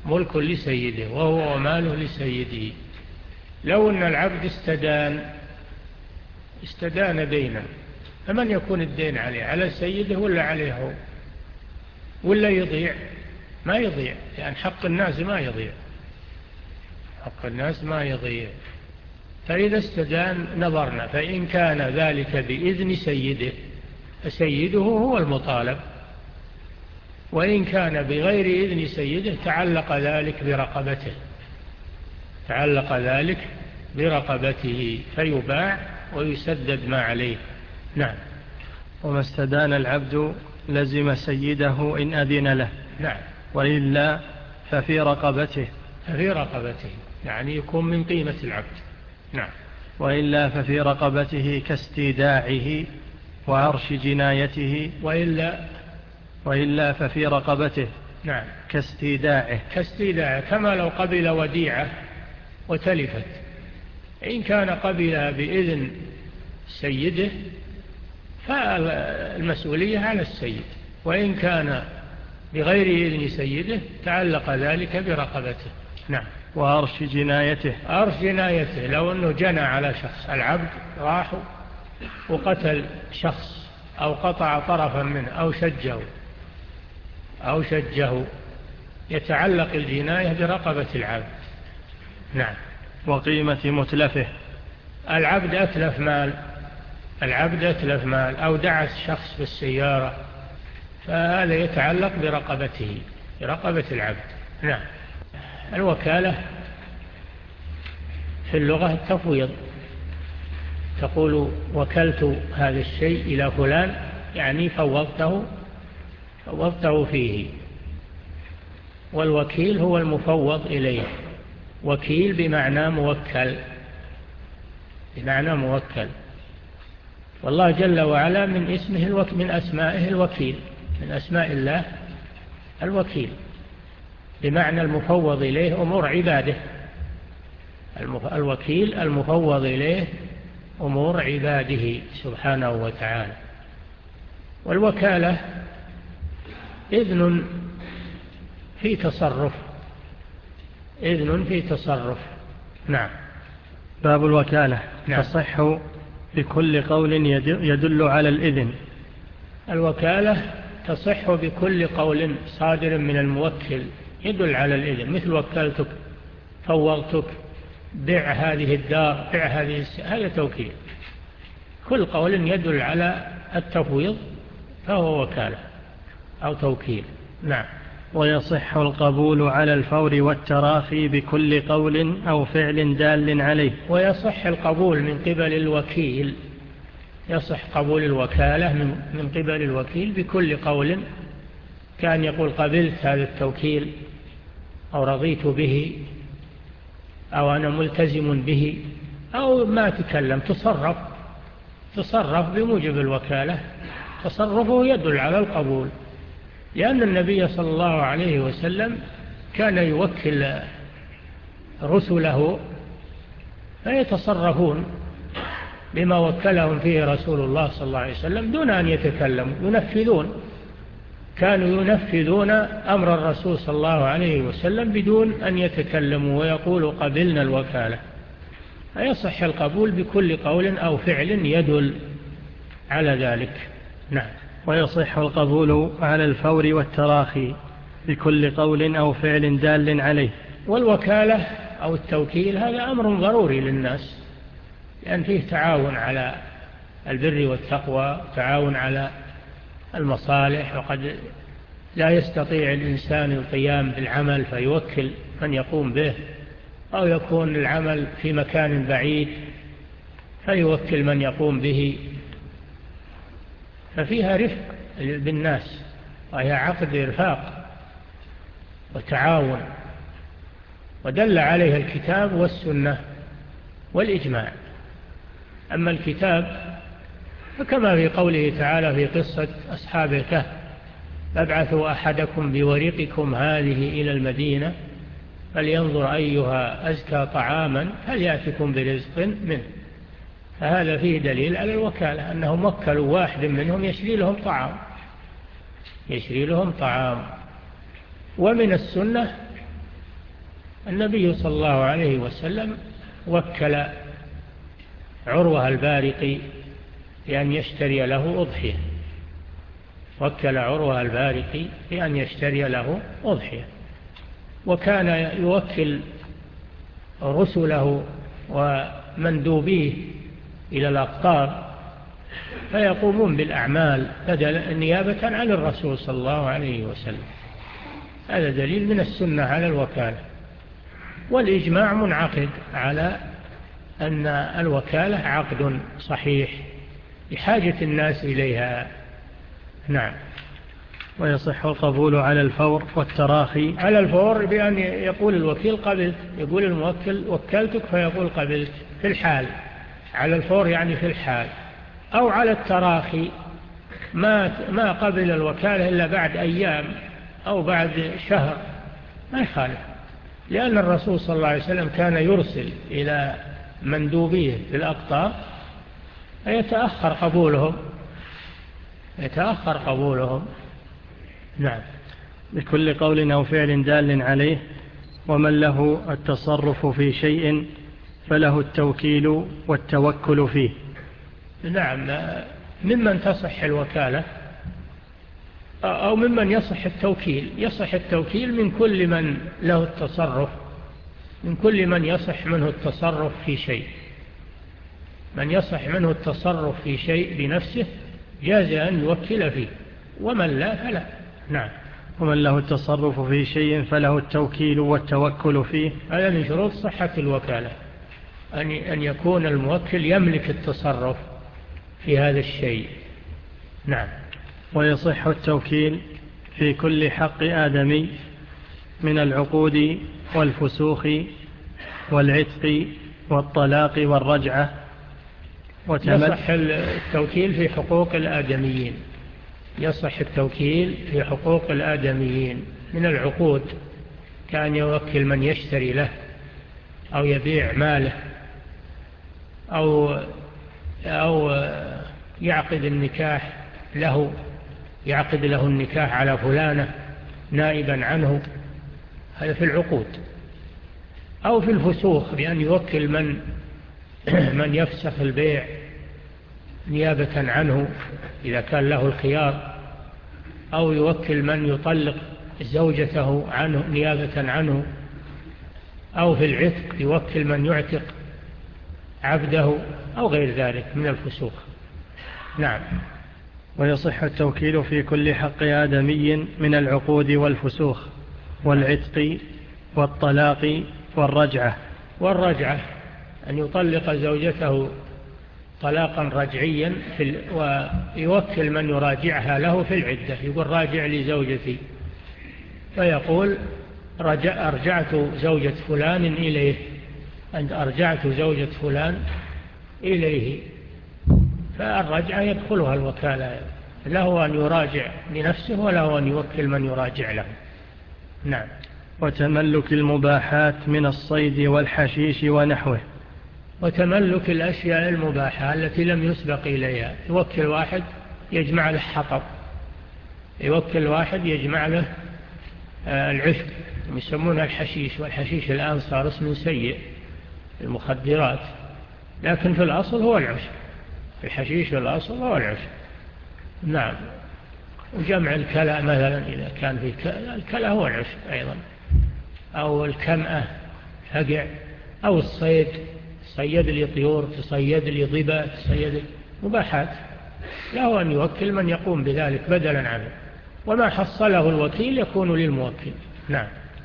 ملك لسيده وهو وماله لسيده. لو أن العبد استدان استدان دينا، فمن يكون الدين عليه؟ على سيده ولا عليه هو؟ ولا يضيع؟ ما يضيع، لأن حق الناس ما يضيع، حق الناس ما يضيع. فإذا استدان نظرنا، فإن كان ذلك بإذن سيده فسيده هو المطالب، وإن كان بغير إذن سيده تعلق ذلك برقبته تعلق ذلك برقبته فيباع ويسدد ما عليه. نعم. وما استدان العبد لزم سيده إن أذن له. نعم. وإلا ففي رقبته ففي رقبته يعني يكون من قيمة العبد. نعم. وإلا ففي رقبته كاستيداعه وعرش جنايته. وإلا وإلا ففي رقبته نعم كاستيداعه كاستيداعه كما لو قبل وديعة وتلفت، إن كان قبل بإذن سيده فالمسؤولية على السيد، وإن كان بغير إذن سيده تعلق ذلك برقبته. نعم. وعرش جنايته عرش جنايته لو أنه جنى على شخص، العبد راح وقتل شخص أو قطع طرفا منه أو شجه أو شجه يتعلق الجناية برقبة العبد. نعم. وقيمة متلفه العبد أتلف مال العبد أتلف مال أو دعس شخص بالسيارة، فهذا يتعلق برقبته برقبة العبد. نعم. الوكالة في اللغة التفويض، تقول وكلت هذا الشيء إلى فلان، يعني فوضته فوضته فيه. والوكيل هو المفوض إليه، وكيل بمعنى موكل بمعنى موكل والله جل وعلا من اسمه الوكيل، من أسمائه الوكيل، من أسماء الله الوكيل بمعنى المفوض إليه أمور عباده. الوكيل المفوض إليه أمور عباده سبحانه وتعالى. والوكالة إذن في تصرف إذن في تصرف. نعم. باب الوكالة. نعم. تصح بكل قول يدل على الإذن. الوكالة تصح بكل قول صادر من الموكل يدل على الإذن، مثل وكلتك، فوضتك، بيع هذه الدار، بيع هذه الس... هذا توكيل. كل قول يدل على التفويض فهو وكالة أو توكيل. نعم. ويصح القبول على الفور والتراخي بكل قول أو فعل دال عليه. ويصح القبول من قبل الوكيل، يصح قبول الوكالة من, من قبل الوكيل بكل قول، كان يقول قبلت هذا التوكيل أو رضيت به أو أنا ملتزم به، أو ما تكلم، تصرف تصرف بموجب الوكالة، تصرفه يدل على القبول، لأن النبي صلى الله عليه وسلم كان يوكل رسله فيتصرفون بما وكلهم فيه رسول الله صلى الله عليه وسلم دون أن يتكلموا، ينفذون، كانوا ينفذون أمر الرسول صلى الله عليه وسلم بدون أن يتكلموا ويقولوا قبلنا الوكالة. فيصح القبول بكل قول أو فعل يدل على ذلك. نعم. ويصح القبول على الفور والتراخي بكل قول أو فعل دال عليه. والوكالة أو التوكيل هذا أمر ضروري للناس، لأن فيه تعاون على البر والتقوى، تعاون على المصالح، وقد لا يستطيع الإنسان القيام بالعمل فيوكل من يقوم به، أو يكون العمل في مكان بعيد فيوكل من يقوم به، ففيها رفق بالناس، وهي عقد إرفاق وتعاون، ودل عليها الكتاب والسنة والإجماع. أما الكتاب فكما في قوله تعالى في قصة أصحاب الكهف: فابعثوا أحدكم بورقكم هذه إلى المدينة فلينظر أيها أزكى طعاما فليأتكم برزق منه. فهذا فيه دليل على الوكالة، أنهم وكلوا واحد منهم يشري لهم طعام يشري لهم طعام. ومن السنة النبي صلى الله عليه وسلم وكل عروة البارقي بأن يشتري له أضحية، وكل عروة البارقي بأن يشتري له أضحية، وكان يوكل رسله ومندوبيه إلى الأقطار فيقومون بالأعمال بدل نيابة عن الرسول صلى الله عليه وسلم. هذا دليل من السنة على الوكالة، والإجماع منعقد على أن الوكالة عقد صحيح بحاجة الناس إليها. نعم. ويصح القبول على الفور والتراخي. على الفور بأن يقول الوكيل قبلت، يقول الموكل وكلتك فيقول قبلت في الحال، على الفور يعني في الحال. أو على التراخي، ما ما قبل الوكالة إلا بعد أيام أو بعد شهر ما يخالف، لأن الرسول صلى الله عليه وسلم كان يرسل إلى مندوبيه في الأقطار فيتأخر قبولهم يتأخر قبولهم. نعم. بكل قول أو فعل دال عليه. ومن له التصرف في شيء فله التوكيل والتوكل فيه. نعم. ممن تصح الوكالة أو ممن يصح التوكيل. يصح التوكيل من كل من له التصرف، من كل من يصح منه التصرف في شيء. من يصح منه التصرف في شيء بنفسه جاز أن يوكل فيه، ومن لا فلا. نعم. ومن له التصرف في شيء فله التوكيل والتوكل فيه. هذا من شروط صحة الوكالة، أن يكون الموكل يملك التصرف في هذا الشيء. نعم. ويصح التوكيل في كل حق آدمي من العقود والفسوخ والعتق والطلاق والرجعة. يصح التوكيل في حقوق الآدميين. يصح التوكيل في حقوق الآدميين من العقود، كان يوكل من يشتري له أو يبيع ماله أو أو يعقد النكاح له، يعقد له النكاح على فلانة نائبا عنه، هذا في العقود. أو في الفسوخ بأن يوكل من من يفسخ البيع نيابة عنه إذا كان له الخيار، أو يوكل من يطلق زوجته عنه نيابة عنه، أو في العتق يوكل من يعتق عبده أو غير ذلك من الفسوخ. نعم. ويصح التوكيل في كل حق آدمي من العقود والفسوخ والعتق والطلاق والرجعة. والرجعة أن يطلق زوجته طلاقا رجعيا في ويوكل من يراجعها له في العدة، يقول راجع لزوجتي، فيقول رجع أرجعت زوجة فلان إليه، أنت أرجعت زوجة فلان إليه. فالرجعة يدخلها الوكالة، له أن يراجع لنفسه وله أن يوكل من يراجع له. نعم. وتملك المباحات من الصيد والحشيش ونحوه. وتملك الأشياء المباحة التي لم يسبق إليها، يوكل واحد يجمع له حطب، يوكل واحد يجمع له العشب يسمونها الحشيش، والحشيش الآن صار اسم سيء المخدرات، لكن في الأصل هو العشب. الحشيش في الأصل هو العشب. نعم. وجمع الكلى مثلا إذا كان في كلى، الكلى هو العشب أيضا، أو الكمأة فقع، أو الصيد، تصيد لي طيور، تصيد لي ضبا، تصيد مباحات، له أن يوكل من يقوم بذلك بدلا عنه، وما حصله الوكيل يكون للموكل. نعم.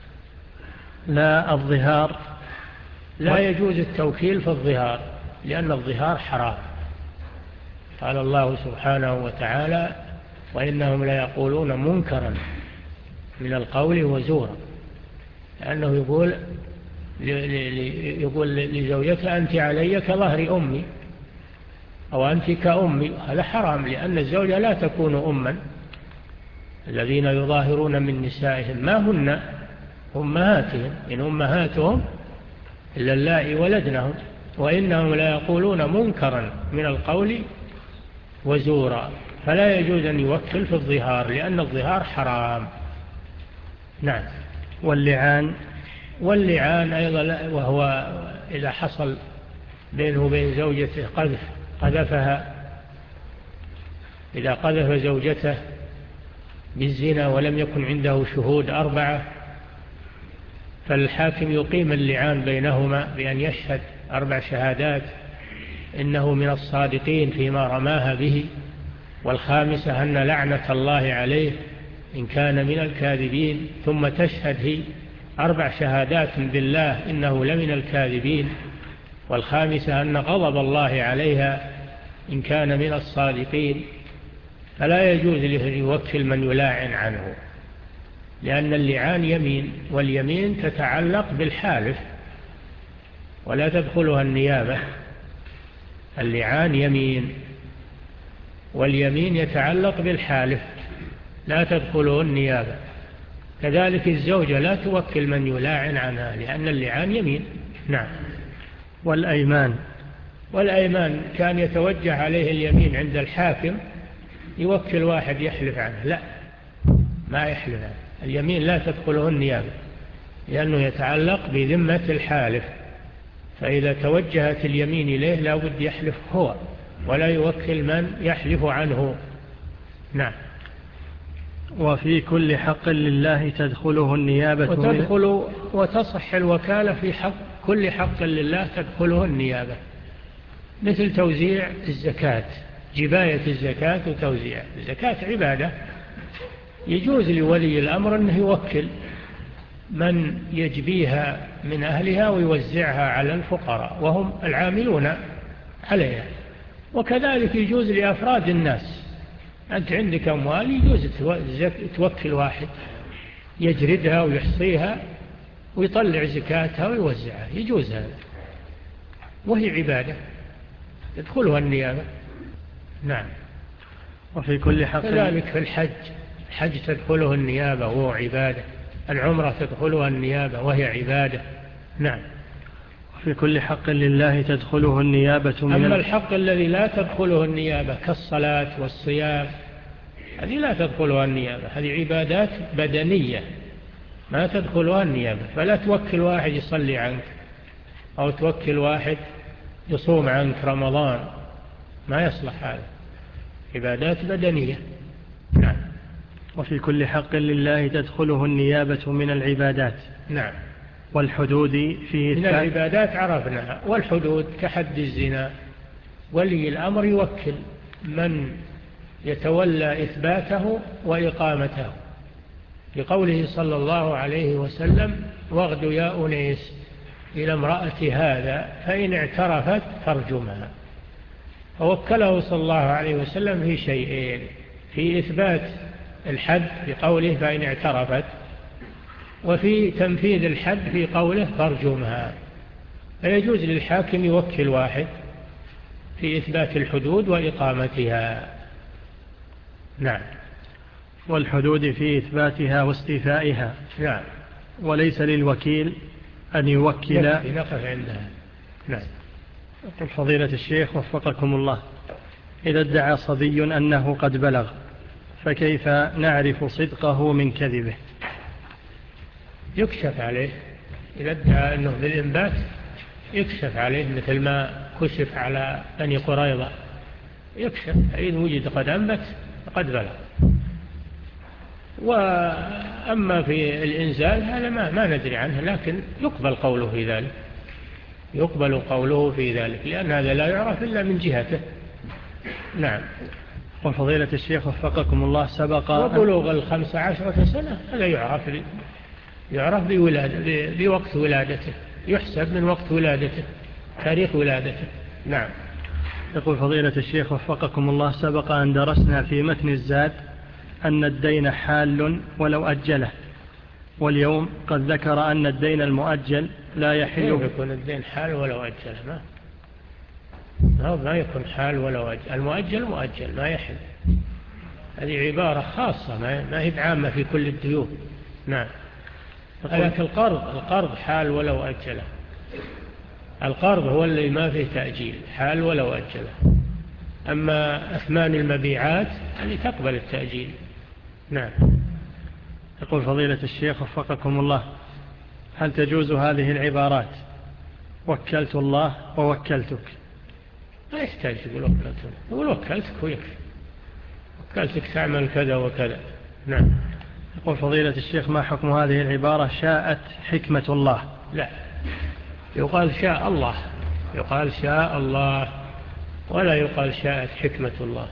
لا الظهار. لا يجوز التوكيل في الظهار، لأن الظهار حرام. قال الله سبحانه وتعالى وإنهم لا يقولون منكرا من القول وزورا، لأنه يقول يقول لزوجته أنت علي كظهر أمي، أو أنت كأمي. هذا حرام، لأن الزوجة لا تكون أما. الذين يظاهرون من نسائهم ما هن أمهاتهم إن أمهاتهم إلا اللائي ولدنهم، وإنهم لا يقولون منكرا من القول وزورا. فلا يجوز أن يوكل في الظهار، لأن الظهار حرام. نعم. واللعان. واللعان أيضا وهو إذا حصل بينه وبين زوجته قذف قذفها إذا قذف زوجته بالزنا ولم يكن عنده شهود أربعة فالحاكم يقيم اللعان بينهما بأن يشهد أربع شهادات إنه من الصادقين فيما رماها به، والخامسة أن لعنة الله عليه إن كان من الكاذبين، ثم تشهد هي أربع شهادات بالله إنه لمن الكاذبين، والخامسة أن غضب الله عليها إن كان من الصادقين. فلا يجوز له يوكل من يلاعن عنه، لأن اللعان يمين، واليمين تتعلق بالحالف ولا تدخلها النيابة. اللعان يمين، واليمين يتعلق بالحالف لا تدخله النيابة. كذلك الزوجة لا توكل من يلاعن عنها، لأن اللعان يمين. نعم. والأيمان والأيمان كان يتوجه عليه اليمين عند الحاكم يوكل واحد يحلف عنه، لا، ما يحلف عنه. اليمين لا تدخله النيابة لأنه يتعلق بذمة الحالف، فإذا توجهت اليمين إليه لا بد يحلف هو ولا يوكل من يحلف عنه. نعم. وفي كل حق لله تدخله النيابة، وتدخل وتصح الوكالة في حق كل حق لله تدخله النيابة، مثل توزيع الزكاة، جباية الزكاة وتوزيع الزكاة عبادة، يجوز لولي الأمر أنه يوكل من يجبيها من أهلها ويوزعها على الفقراء وهم العاملون عليها. وكذلك يجوز لأفراد الناس، أنت عندك أموال يجوز توكل واحد يجردها ويحصيها ويطلع زكاتها ويوزعها، يجوز هذا، وهي عبادة تدخلها النيابة. نعم. وفي كل حق كذلك في الحج، الحج تدخله النيابة وهو عبادة، العمرة تدخلها النيابة وهي عبادة. نعم. وفي كل حق لله تدخله النيابة من أما الحق الذي لا تدخله النيابة كالصلاة والصيام هذه لا تدخلها النيابة، هذه عبادات بدنية ما تدخلها النيابة، فلا توكل واحد يصلي عنك أو توكل واحد يصوم عنك رمضان، ما يصلح هذا، عبادات بدنية. نعم. وفي كل حق لله تدخله النيابة من العبادات. نعم. والحدود فيه من العبادات عرفناها، والحدود كحد الزنا ولي الأمر يوكل من يتولى إثباته وإقامته، لقوله صلى الله عليه وسلم: واغد يا أنيس إلى امرأة هذا فإن اعترفت فارجمها. فوكله صلى الله عليه وسلم في شيئين: في إثبات الحد في قوله فإن اعترفت، وفي تنفيذ الحد في قوله فارجمها. فيجوز للحاكم يوكل واحد في إثبات الحدود وإقامتها. نعم. والحدود في إثباتها واستيفائها. نعم. وليس للوكيل أن يوكل. نقف عندها. نعم. يقول فضيلة الشيخ وفقكم الله: إذا ادعى صبي أنه قد بلغ فكيف نعرف صدقه من كذبه؟ يكشف عليه، إذا ادعى أنه بالإنبات يكشف عليه، مثل ما كشف على بني قريظة، يكشف إن وجد قد أنبت قد بلغ. وأما في الإنزال هذا ما, ما ندري عنه، لكن يقبل قوله في ذلك، يقبل قوله في ذلك، لأن هذا لا يعرف إلا من جهته. نعم. وفضيلة الشيخ وفقكم الله سبق وبلوغ الخمس عشرة سنة هذا يعرف يعرف بولادة بوقت ولادته، يحسب من وقت ولادته، تاريخ ولادته. نعم. يقول فضيلة الشيخ وفقكم الله: سبق أن درسنا في متن الزاد أن الدين حال ولو أجله، واليوم قد ذكر أن الدين المؤجل لا يحل. يكون الدين حال ولو أجله؟ ما ما يكون حال ولو أجل، المؤجل مؤجل ما يحل، هذه عبارة خاصة ما هي عامة في كل الديون. نعم. لكن القرض القرض حال ولو أجله، القرض هو اللي ما فيه تأجيل، حال ولو أجله. أما أثمان المبيعات هذه تقبل التأجيل. نعم. يقول فضيلة الشيخ وفقكم الله: هل تجوز هذه العبارات وكلت الله ووكلتك؟ لا يحتاج يقول وكلتك، يقول وكلتك ويكفي، وكلتك تعمل كذا وكذا. نعم. يقول فضيلة الشيخ ما حكم هذه العبارة شاءت حكمة الله؟ لا، يقال شاء الله، يقال شاء الله ولا يقال شاءت حكمة الله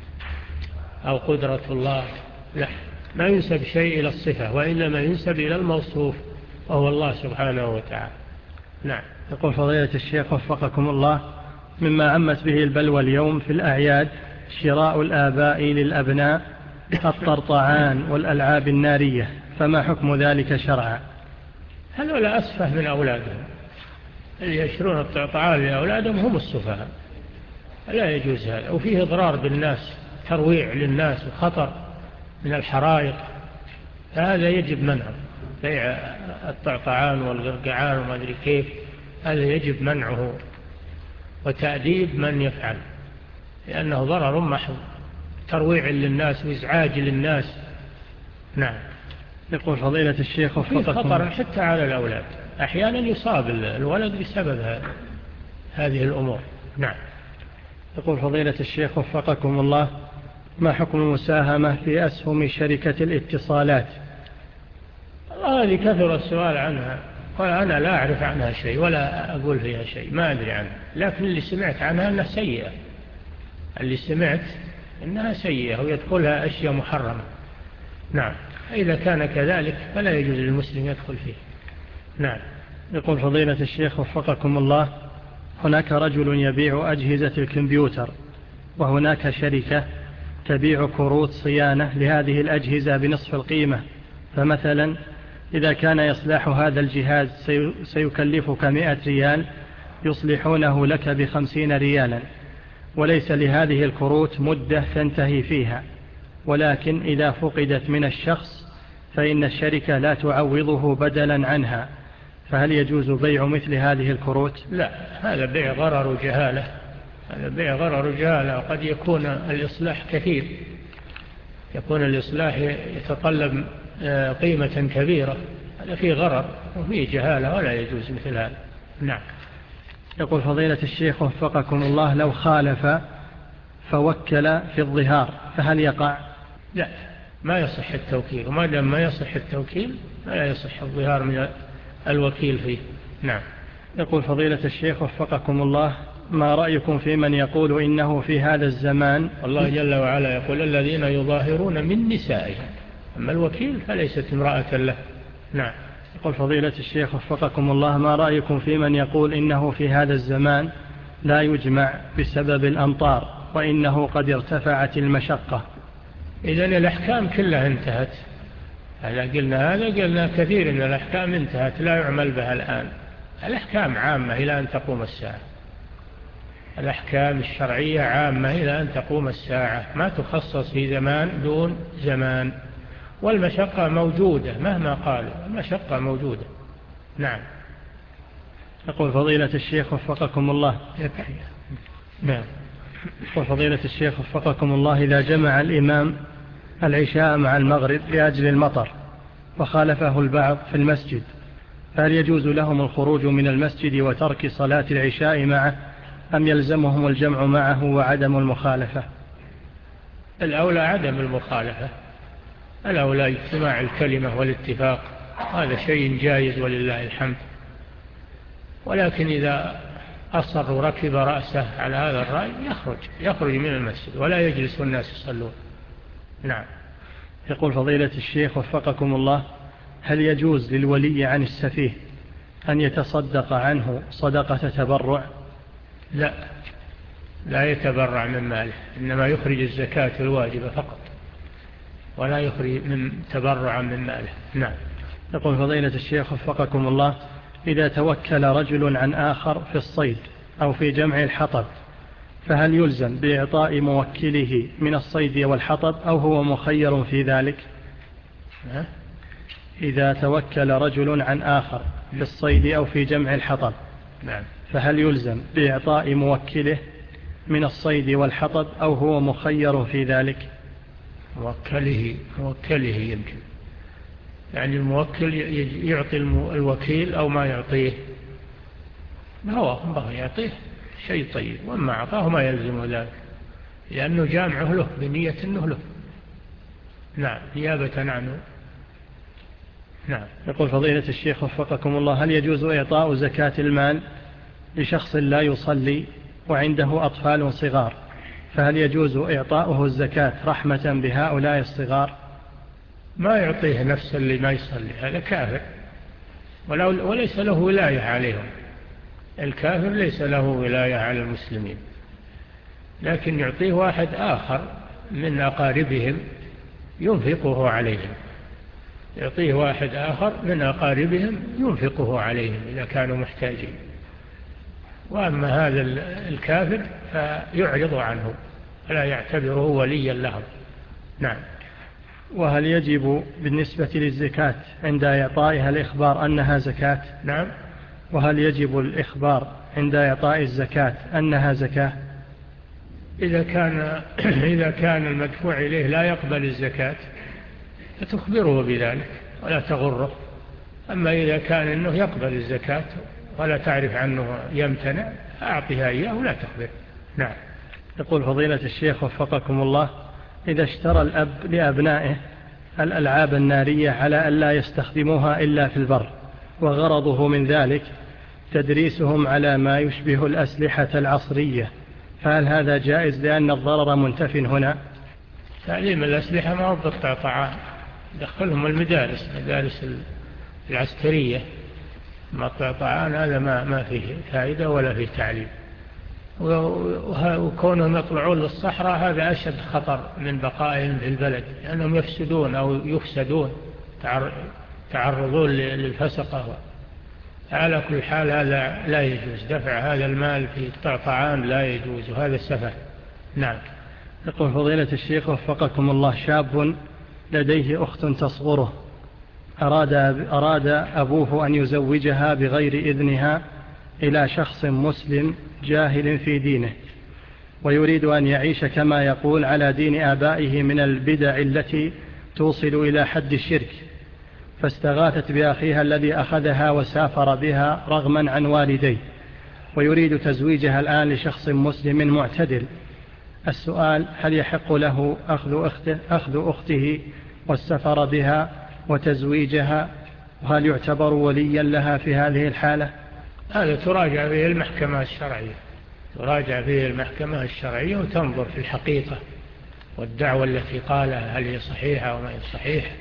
أو قدرة الله. لا، ما ينسب شيء إلى الصفة وإنما ينسب إلى الموصوف وهو الله سبحانه وتعالى. نعم. يقول فضيلة الشيخ وفقكم الله مما عمت به البلوى اليوم في الأعياد شراء الآباء للأبناء الطرطعان والألعاب النارية، فما حكم ذلك شرعا؟ هذول أسفه من أولادهم، اللي يشترون الطرطعان لأولادهم هم السفهاء، لا يجوز هذا، وفيه إضرار بالناس، ترويع للناس وخطر من الحرائق، هذا يجب منعه. بيع الطرطعان والقرقعان وما أدري كيف، هذا يجب منعه وتأديب من يفعل، لأنه ضرر محض، ترويع للناس وإزعاج للناس. نعم. يقول فضيلة الشيخ وفيه خطر حتى على الأولاد، أحيانا يصاب الولد بسبب هذه الأمور. نعم. يقول فضيلة الشيخ وفقكم الله ما حكم المساهمة في أسهم شركة الاتصالات؟ هذه كثر السؤال عنها، قال أنا لا أعرف عنها شيء ولا أقول فيها شيء، ما أدري عنها، لكن اللي سمعت عنها أنها سيئة، اللي سمعت أنها سيئة ويدخلها أشياء محرمة. نعم. إذا كان كذلك فلا يجوز للمسلم يدخل فيه. نعم. يقول فضيلة الشيخ وفقكم الله هناك رجل يبيع أجهزة الكمبيوتر وهناك شركة تبيع كروت صيانة لهذه الأجهزة بنصف القيمة، فمثلا إذا كان يصلح هذا الجهاز سيكلفك مئة ريال يصلحونه لك بخمسين ريالا، وليس لهذه الكروت مدة تنتهي فيها، ولكن إذا فقدت من الشخص فإن الشركة لا تعوضه بدلا عنها، فهل يجوز بيع مثل هذه الكروت؟ لا، هذا بيع غرر وجهالة، هذا بيع غرر وجهالة، وقد يكون الإصلاح كثير، يكون الإصلاح يتطلب قيمة كبيرة، هذا فيه غرر وفيه جهالة ولا يجوز مثل هذا. نعم. يقول فضيلة الشيخ وفقكم الله لو خالف فوكل في الظهار فهل يقع؟ لا، ما يصح التوكيل، وما دام ما يصح التوكيل لا يصح الظهار من الوكيل فيه. نعم. يقول فضيلة الشيخ وفقكم الله ما رأيكم في من يقول إنه في هذا الزمان؟ الله جل وعلا يقول الذين يظاهرون من نسائهم، أما الوكيل فليست امرأة له. نعم. يقول فضيلة الشيخ وفقكم الله ما رأيكم في من يقول إنه في هذا الزمان لا يجمع بسبب الأمطار وإنه قد ارتفعت المشقة؟ إذن الأحكام كلها انتهت، هذا قلنا هذا قلنا كثير من الأحكام انتهت لا يعمل بها الآن، الأحكام عامة إلى أن تقوم الساعة، الأحكام الشرعية عامة إلى أن تقوم الساعة، ما تخصص في زمان دون زمان، والمشقة موجودة مهما قالوا، المشقة موجودة. نعم. يقول فضيلة الشيخ وفقكم الله يكفي. نعم. يقول فضيلة الشيخ وفقكم الله إذا جمع الإمام العشاء مع المغرب لأجل المطر وخالفه البعض في المسجد، فهل يجوز لهم الخروج من المسجد وترك صلاة العشاء معه أم يلزمهم الجمع معه وعدم المخالفة؟ الأولى عدم المخالفة، الأولى اجتماع الكلمة والاتفاق، هذا شيء جائز ولله الحمد، ولكن إذا أصر وركب رأسه على هذا الرأي يخرج يخرج من المسجد ولا يجلس والناس يصلون. نعم. يقول فضيلة الشيخ وفقكم الله هل يجوز للولي عن السفيه أن يتصدق عنه صدقة تبرع؟ لا، لا يتبرع من ماله، إنما يخرج الزكاة الواجبة فقط ولا يخرج من تبرع من ماله. نعم. يقول فضيلة الشيخ وفقكم الله إذا توكل رجل عن آخر في الصيد أو في جمع الحطب فهل يلزم بإعطاء موكله من الصيد والحطب أو هو مخير في ذلك؟ أه؟ إذا توكل رجل عن آخر في الصيد أو في جمع الحطب نعم. فهل يلزم بإعطاء موكله من الصيد والحطب أو هو مخير في ذلك؟ موكله موكله يمكن يعني الموكل يعطي الوكيل أو ما يعطيه، ما هو ما يعطيه شيء طيب، وما أعطاه ما يلزم ذلك، لأنه جامعه له بنية أنه له. نعم، نيابة عنه. نعم. يقول فضيلة الشيخ وفقكم الله: هل يجوز إعطاء زكاة المال لشخص لا يصلي وعنده أطفال صغار، فهل يجوز إعطاؤه الزكاة رحمة بهؤلاء الصغار؟ ما يعطيه نفس اللي ما يصلي، هذا كافر وليس له ولاية عليهم. الكافر ليس له ولاية على المسلمين، لكن يعطيه واحد آخر من أقاربهم ينفقه عليهم، يعطيه واحد آخر من أقاربهم ينفقه عليهم إذا كانوا محتاجين. وأما هذا الكافر فيعرض عنه فلا يعتبره وليا لهم. نعم. وهل يجب بالنسبة للزكاة عند إعطائها الإخبار أنها زكاة؟ نعم. وهل يجب الإخبار عند إعطاء الزكاة أنها زكاة؟ إذا كان إذا كان المدفوع إليه لا يقبل الزكاة فتخبره بذلك ولا تغره. أما إذا كان أنه يقبل الزكاة ولا تعرف عنه يمتنع أعطيها إياه ولا تخبر. نعم. يقول فضيلة الشيخ وفقكم الله: إذا اشترى الأب لأبنائه الألعاب النارية على أن لا يستخدموها إلا في البر، وغرضه من ذلك تدريسهم على ما يشبه الأسلحة العصرية، فهل هذا جائز لأن الضرر منتف هنا؟ تعليم الأسلحة ما هو بالطعطعة، دخلهم المدارس مدارس العسكرية، ما الطعطعان هذا ما ما فيه فائدة ولا فيه تعليم. وكونهم يطلعون للصحراء هذا أشد خطر من بقائهم في البلد، لأنهم يفسدون أو يفسدون، تعرضون للفسقة. على كل حال هذا لا يجوز، دفع هذا المال في الطعطعان لا يجوز، وهذا السفه. نعم. يقول فضيلة الشيخ وفقكم الله: شاب لديه أخت تصغره، أراد, أراد أبوه أن يزوجها بغير إذنها إلى شخص مسلم جاهل في دينه، ويريد أن يعيش كما يقول على دين آبائه من البدع التي توصل إلى حد الشرك، فاستغاثت بأخيها الذي أخذها وسافر بها رغما عن والديه، ويريد تزويجها الآن لشخص مسلم معتدل. السؤال: هل يحق له أخذ أخته, أخذ أخته والسفر بها وتزويجها، وهل يعتبر وليا لها في هذه الحالة؟ هذا تراجع به المحكمة الشرعية، تراجع به المحكمة الشرعية وتنظر في الحقيقة والدعوة التي قالها هل هي صحيحة وما هي صحيحة،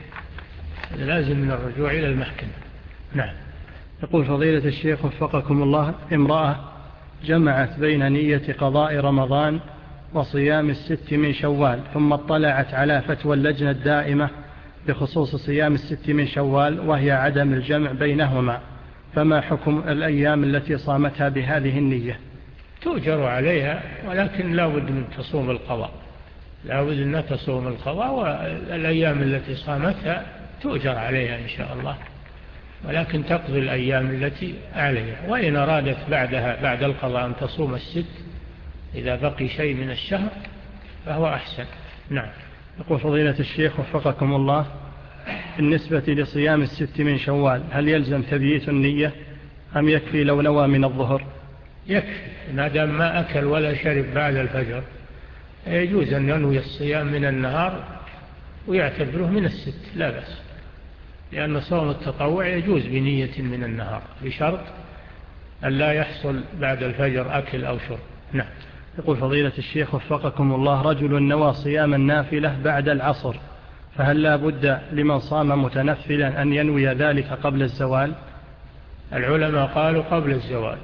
لازم من الرجوع إلى المحكمة. نعم. يقول فضيلة الشيخ وفقكم الله: امرأة جمعت بين نية قضاء رمضان وصيام الست من شوال، ثم اطلعت على فتوى اللجنة الدائمة بخصوص صيام الست من شوال وهي عدم الجمع بينهما، فما حكم الأيام التي صامتها بهذه النية؟ تؤجر عليها، ولكن لا بد من تصوم القضاء، لا بد أن تصوم القضاء، والأيام التي صامتها تؤجر عليها إن شاء الله، ولكن تقضي الأيام التي عليها. وإن أرادت بعدها بعد القضاء أن تصوم الست إذا بقي شيء من الشهر فهو أحسن. نعم. يقول فضيلة الشيخ وفقكم الله: بالنسبة لصيام الست من شوال هل يلزم تبييت النية أم يكفي لو نوى من الظهر؟ يكفي ما دام ما أكل ولا شرب بعد الفجر، يجوز أن ينوي الصيام من النهار ويعتبره من الست، لا بأس، لأن صوم التطوع يجوز بنية من النهار بشرط أن لا يحصل بعد الفجر أكل أو شرب. نعم. يقول فضيلة الشيخ وفقكم الله: رجل نوى صيام النافلة بعد العصر، فهل لا بد لمن صام متنفلا أن ينوي ذلك قبل الزوال؟ العلماء قالوا قبل الزوال،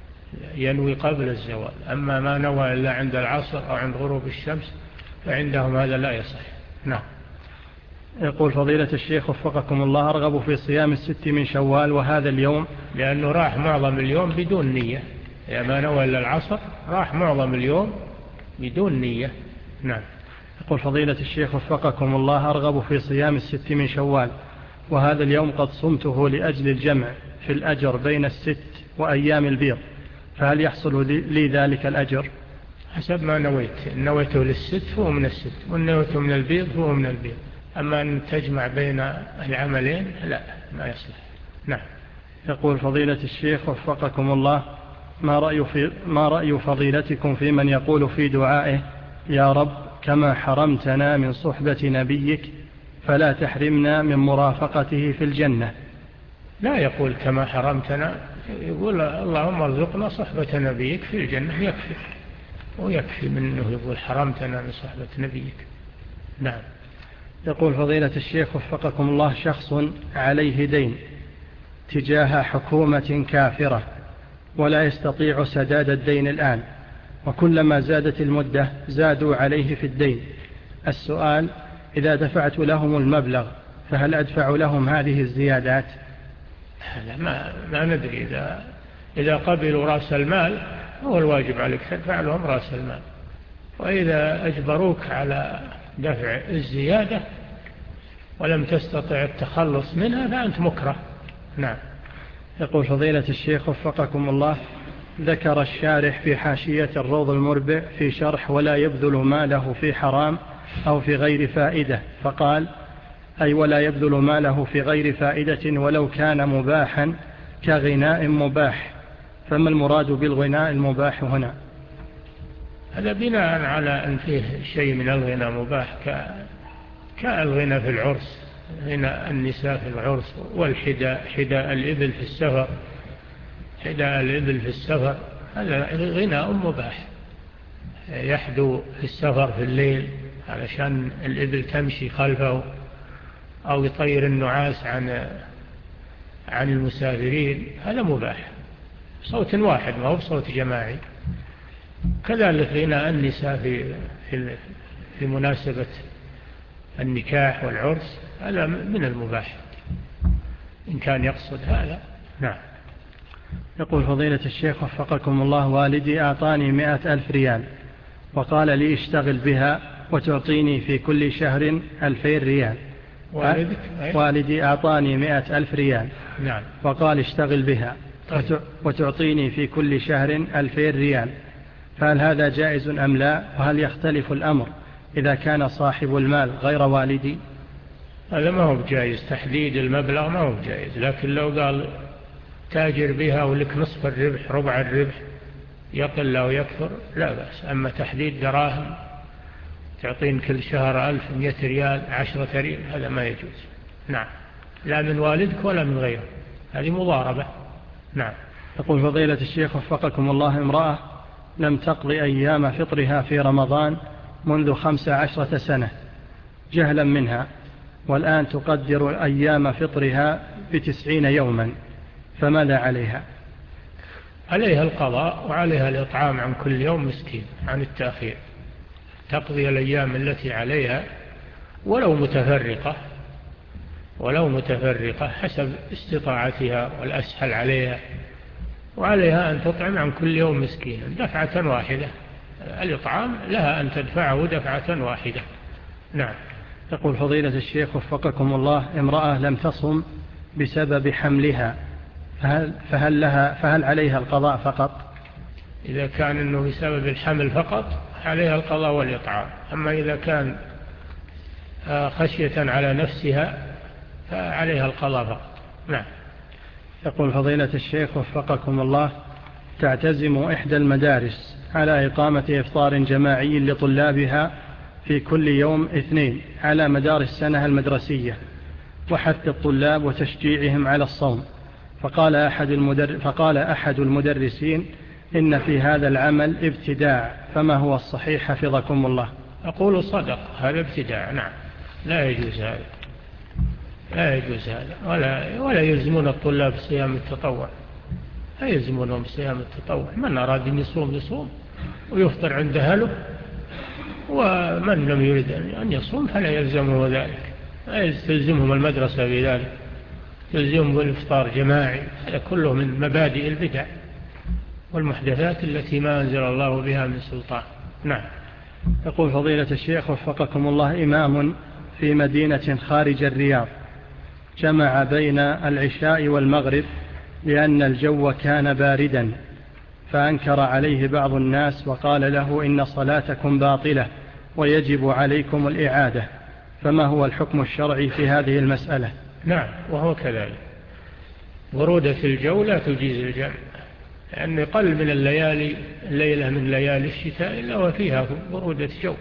ينوي قبل الزوال، أما ما نوى إلا عند العصر أو عند غروب الشمس فعندهم هذا لا يصح. نعم. يقول فضيلة الشيخ وفقكم الله: أرغب في صيام الست من شوال وهذا اليوم، لأنه راح معظم اليوم بدون نية، يا ما نوى إلا العصر راح معظم اليوم بدون نية. نعم. يقول فضيلة الشيخ وفقكم الله: أرغب في صيام الست من شوال وهذا اليوم قد صمته لأجل الجمع في الأجر بين الست وأيام البيض، فهل يحصل لي ذلك الأجر؟ حسب ما نويت، نويته للست فهو من الست، وإن نويته من البيض فهو من البيض. أما أن تجمع بين العملين لا، ما يصلح. نعم. يقول فضيلة الشيخ وفقكم الله، ما رأي, في ما رأي فضيلتكم في من يقول في دعائه: يا رب كما حرمتنا من صحبة نبيك فلا تحرمنا من مرافقته في الجنة؟ لا يقول كما حرمتنا، يقول اللهم ارزقنا صحبة نبيك في الجنة، يكفي، ويكفي منه يقول حرمتنا من صحبة نبيك. نعم. يقول فضيلة الشيخ وفقكم الله، شخص عليه دين تجاه حكومة كافرة ولا يستطيع سداد الدين الآن، وكلما زادت المدة زادوا عليه في الدين. السؤال: إذا دفعت لهم المبلغ فهل أدفع لهم هذه الزيادات؟ ما, ما ندري. إذا, إذا قبلوا رأس المال هو الواجب عليك تدفع لهم رأس المال، وإذا أجبروك على دفع الزيادة ولم تستطع التخلص منها فأنت مكره. نعم. يقول فضيلة الشيخ وفقكم الله، ذكر الشارح في حاشية الروض المربع في شرح ولا يبذل ماله في حرام أو في غير فائدة، فقال: أي ولا يبذل ماله في غير فائدة ولو كان مباحا كغناء مباح، فما المراد بالغناء المباح هنا؟ هذا بناء على أن فيه شيء من الغناء مباح، كالغناء في العرس، غناء النساء في العرس، والحداء، حداء الإبل في السفر، حداء الإبل في السفر هذا غناء مباح، يحدو في السفر في الليل علشان الإبل تمشي خلفه، أو يطير النعاس عن عن المسافرين، هذا مباح، صوت واحد ما هو صوت جماعي. كذلك غناء النساء في في في مناسبة النكاح والعرس هذا من المباح إن كان يقصد هذا. نعم. يقول فضيلة الشيخ وفقكم الله، والدي أعطاني مئة ألف ريال وقال لي اشتغل بها وتعطيني في كل شهر ألفين ريال. والدك؟ والدي أعطاني مئة ألف ريال. نعم. وقال اشتغل بها طيب. وتعطيني في كل شهر ألفين ريال، فهل هذا جائز أم لا؟ وهل يختلف الأمر إذا كان صاحب المال غير والدي؟ هذا ما هو جائز، تحديد المبلغ ما هو جائز، لكن لو قال تاجر بها ولك نصف الربح ربع الربح يقل أو يكثر لا بأس. أما تحديد دراهم تعطين كل شهر ألف مئة ريال عشرة ريال هذا ما يجوز. نعم. لا من والدك ولا من غيره، هذه مضاربة. نعم. يقول فضيلة الشيخ وفقكم الله، امرأة لم تقضي أيام فطرها في رمضان منذ خمس عشرة سنة جهلا منها، والآن تقدر أيام فطرها بتسعين يوما، فماذا عليها؟ عليها القضاء وعليها الإطعام عن كل يوم مسكين عن التأخير، تقضي الأيام التي عليها ولو متفرقة ولو متفرقة حسب استطاعتها والأسهل عليها، وعليها أن تطعم عن كل يوم مسكينا دفعة واحدة، الإطعام لها أن تدفعه دفعة واحدة. نعم. يقول فضيلة الشيخ وفقكم الله، امرأة لم تصم بسبب حملها، فهل, فهل, لها فهل عليها القضاء فقط؟ إذا كان أنه بسبب الحمل فقط عليها القضاء والإطعام، أما إذا كان خشية على نفسها فعليها القضاء فقط. نعم. يقول فضيلة الشيخ وفقكم الله، تعتزم إحدى المدارس على إقامة إفطار جماعي لطلابها في كل يوم اثنين على مدار السنة المدرسية وحث الطلاب وتشجيعهم على الصوم، فقال أحد, المدر... فقال أحد المدرسين إن في هذا العمل ابتداع، فما هو الصحيح حفظكم الله؟ أقول صدق، هذا ابتداع. نعم. لا يجوز هذا، لا يجوز هذا، ولا, ولا يلزمون الطلاب صيام التطوع، لا يلزمونهم صيام التطوع. من أراد أن يصوم يصوم ويفطر عند أهله، ومن لم يريد أن يصوم فلا يلزمه ذلك، لا تلزمهم المدرسة بذلك، تلزمهم بالإفطار جماعي. هذا كله من مبادئ البدع والمحدثات التي ما أنزل الله بها من سلطان. نعم. يقول فضيلة الشيخ وفقكم الله، إمام في مدينة خارج الرياض جمع بين العشاء والمغرب لأن الجو كان باردا، فأنكر عليه بعض الناس وقال له إن صلاتكم باطلة ويجب عليكم الإعادة، فما هو الحكم الشرعي في هذه المسألة؟ نعم، وهو كذلك. برودة الجو لا تجيز الجمع، لأن قل من الليالي الليلة من ليالي الشتاء إلا وفيها برودة جو.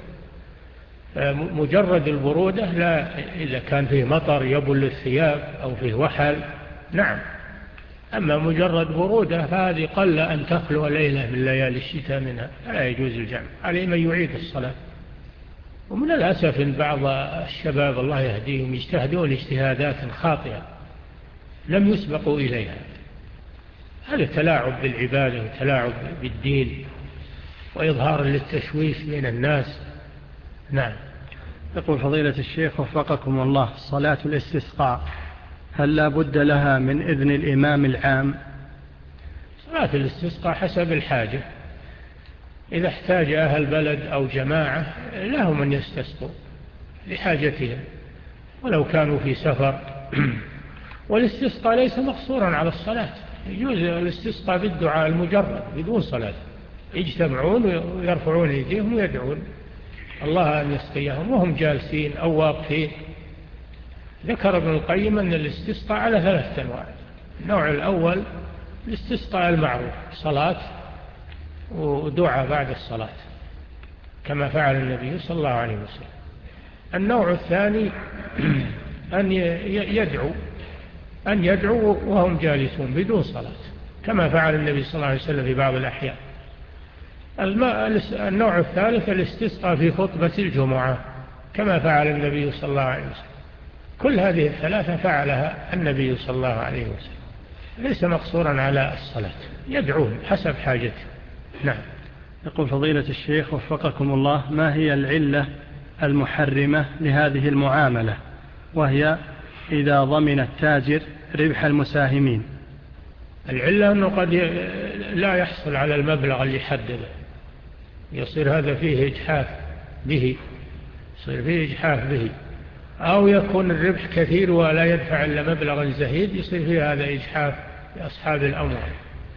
مجرد البرودة لا، إذا كان فيه مطر يبل الثياب أو فيه وحل نعم، أما مجرد برودة فهذه قل أن تخلو ليلة من ليالي الشتاء منها، فلا يجوز الجمع. عليه من يعيد الصلاة. ومن الأسف أن بعض الشباب الله يهديهم يجتهدون اجتهادات خاطئة لم يسبقوا إليها. هذا تلاعب بالعبادة وتلاعب بالدين وإظهار للتشويش بين الناس. نعم. يقول فضيلة الشيخ وفقكم الله، صلاة الاستسقاء هل لا بد لها من إذن الإمام العام؟ صلاة الاستسقاء حسب الحاجة، إذا احتاج أهل بلد أو جماعة لهم أن يستسقوا لحاجتهم ولو كانوا في سفر. والاستسقاء ليس مقصورا على الصلاة، يجوز الاستسقاء بالدعاء المجرد بدون صلاة، يجتمعون ويرفعون أيديهم ويدعون الله أن يسقيهم وهم جالسين أو واقفين. ذكر ابن القيم أن الاستسقاء على ثلاثة أنواع. النوع الأول الاستسقاء المعروف، صلاة ودعاء بعد الصلاة كما فعل النبي صلى الله عليه وسلم. النوع الثاني أن يدعو أن يدعو وهم جالسون بدون صلاة كما فعل النبي صلى الله عليه وسلم في بعض الأحيان. النوع الثالث الاستسقاء في خطبة الجمعة كما فعل النبي صلى الله عليه وسلم. كل هذه الثلاثة فعلها النبي صلى الله عليه وسلم، ليس مقصورا على الصلاة، يدعون حسب حاجته. نعم. يقول فضيلة الشيخ وفقكم الله، ما هي العلة المحرمة لهذه المعاملة، وهي إذا ضمن التاجر ربح المساهمين؟ العلة أنه قد لا يحصل على المبلغ اللي حدده، يصير هذا فيه إجحاف به، يصير فيه إجحاف به، أو يكون الربح كثير ولا يدفع إلا مبلغا زهيد، يصير فيه هذا إجحاف لأصحاب الأموال.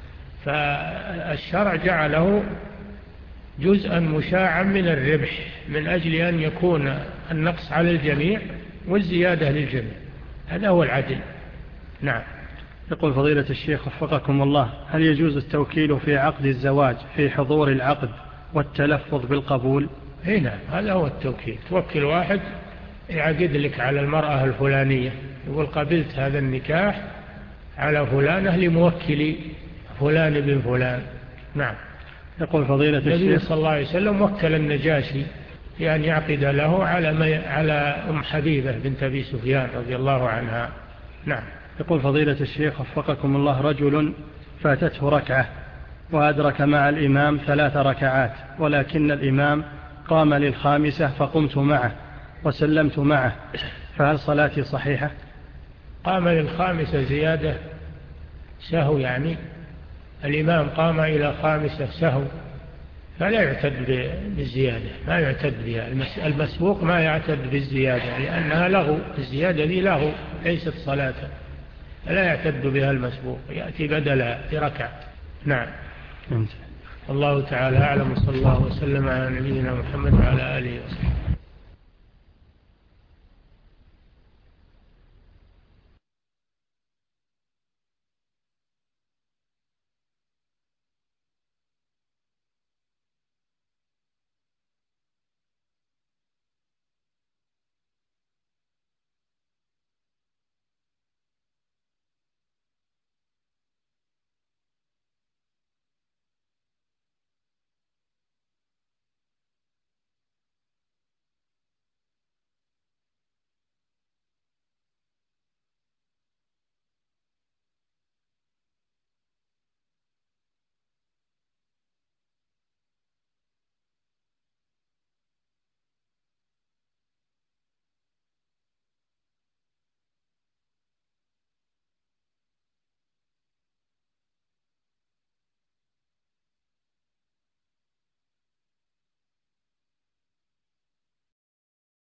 فالشرع جعله جزءا مشاعا من الربح من أجل أن يكون النقص على الجميع والزيادة للجميع، هذا هو العدل. نعم. يقول فضيلة الشيخ وفقكم الله، هل يجوز التوكيل في عقد الزواج في حضور العقد والتلفظ بالقبول؟ هنا هذا هو التوكيل، توكل واحد يعقد لك على المرأة الفلانية، يقول قبلت هذا النكاح على فلانة لموكلي فلان بن فلان. نعم. يقول فضيلة الشيخ النبي صلى الله عليه وسلم وكل النجاشي يعني يعقد له على على أم حبيبة بنت أبي سفيان رضي الله عنها. نعم. يقول فضيلة الشيخ وفقكم الله، رجل فاتته ركعة وأدرك مع الإمام ثلاث ركعات، ولكن الإمام قام للخامسة فقمت معه وسلمت معه، فهل صلاتي صحيحة؟ قام للخامسة زيادة سهو، يعني الإمام قام إلى خامسة سهو فلا يعتد بالزيادة، ما يعتد بها. المسبوق ما يعتد بالزيادة لأنها لغو، الزيادة دي لغو ليست صلاة، لا يعتد بها المسبوق، يأتي بدلها بركعة. نعم. الله تعالى أعلم، صلى الله وسلم على نبينا محمد وعلى آله وسلم.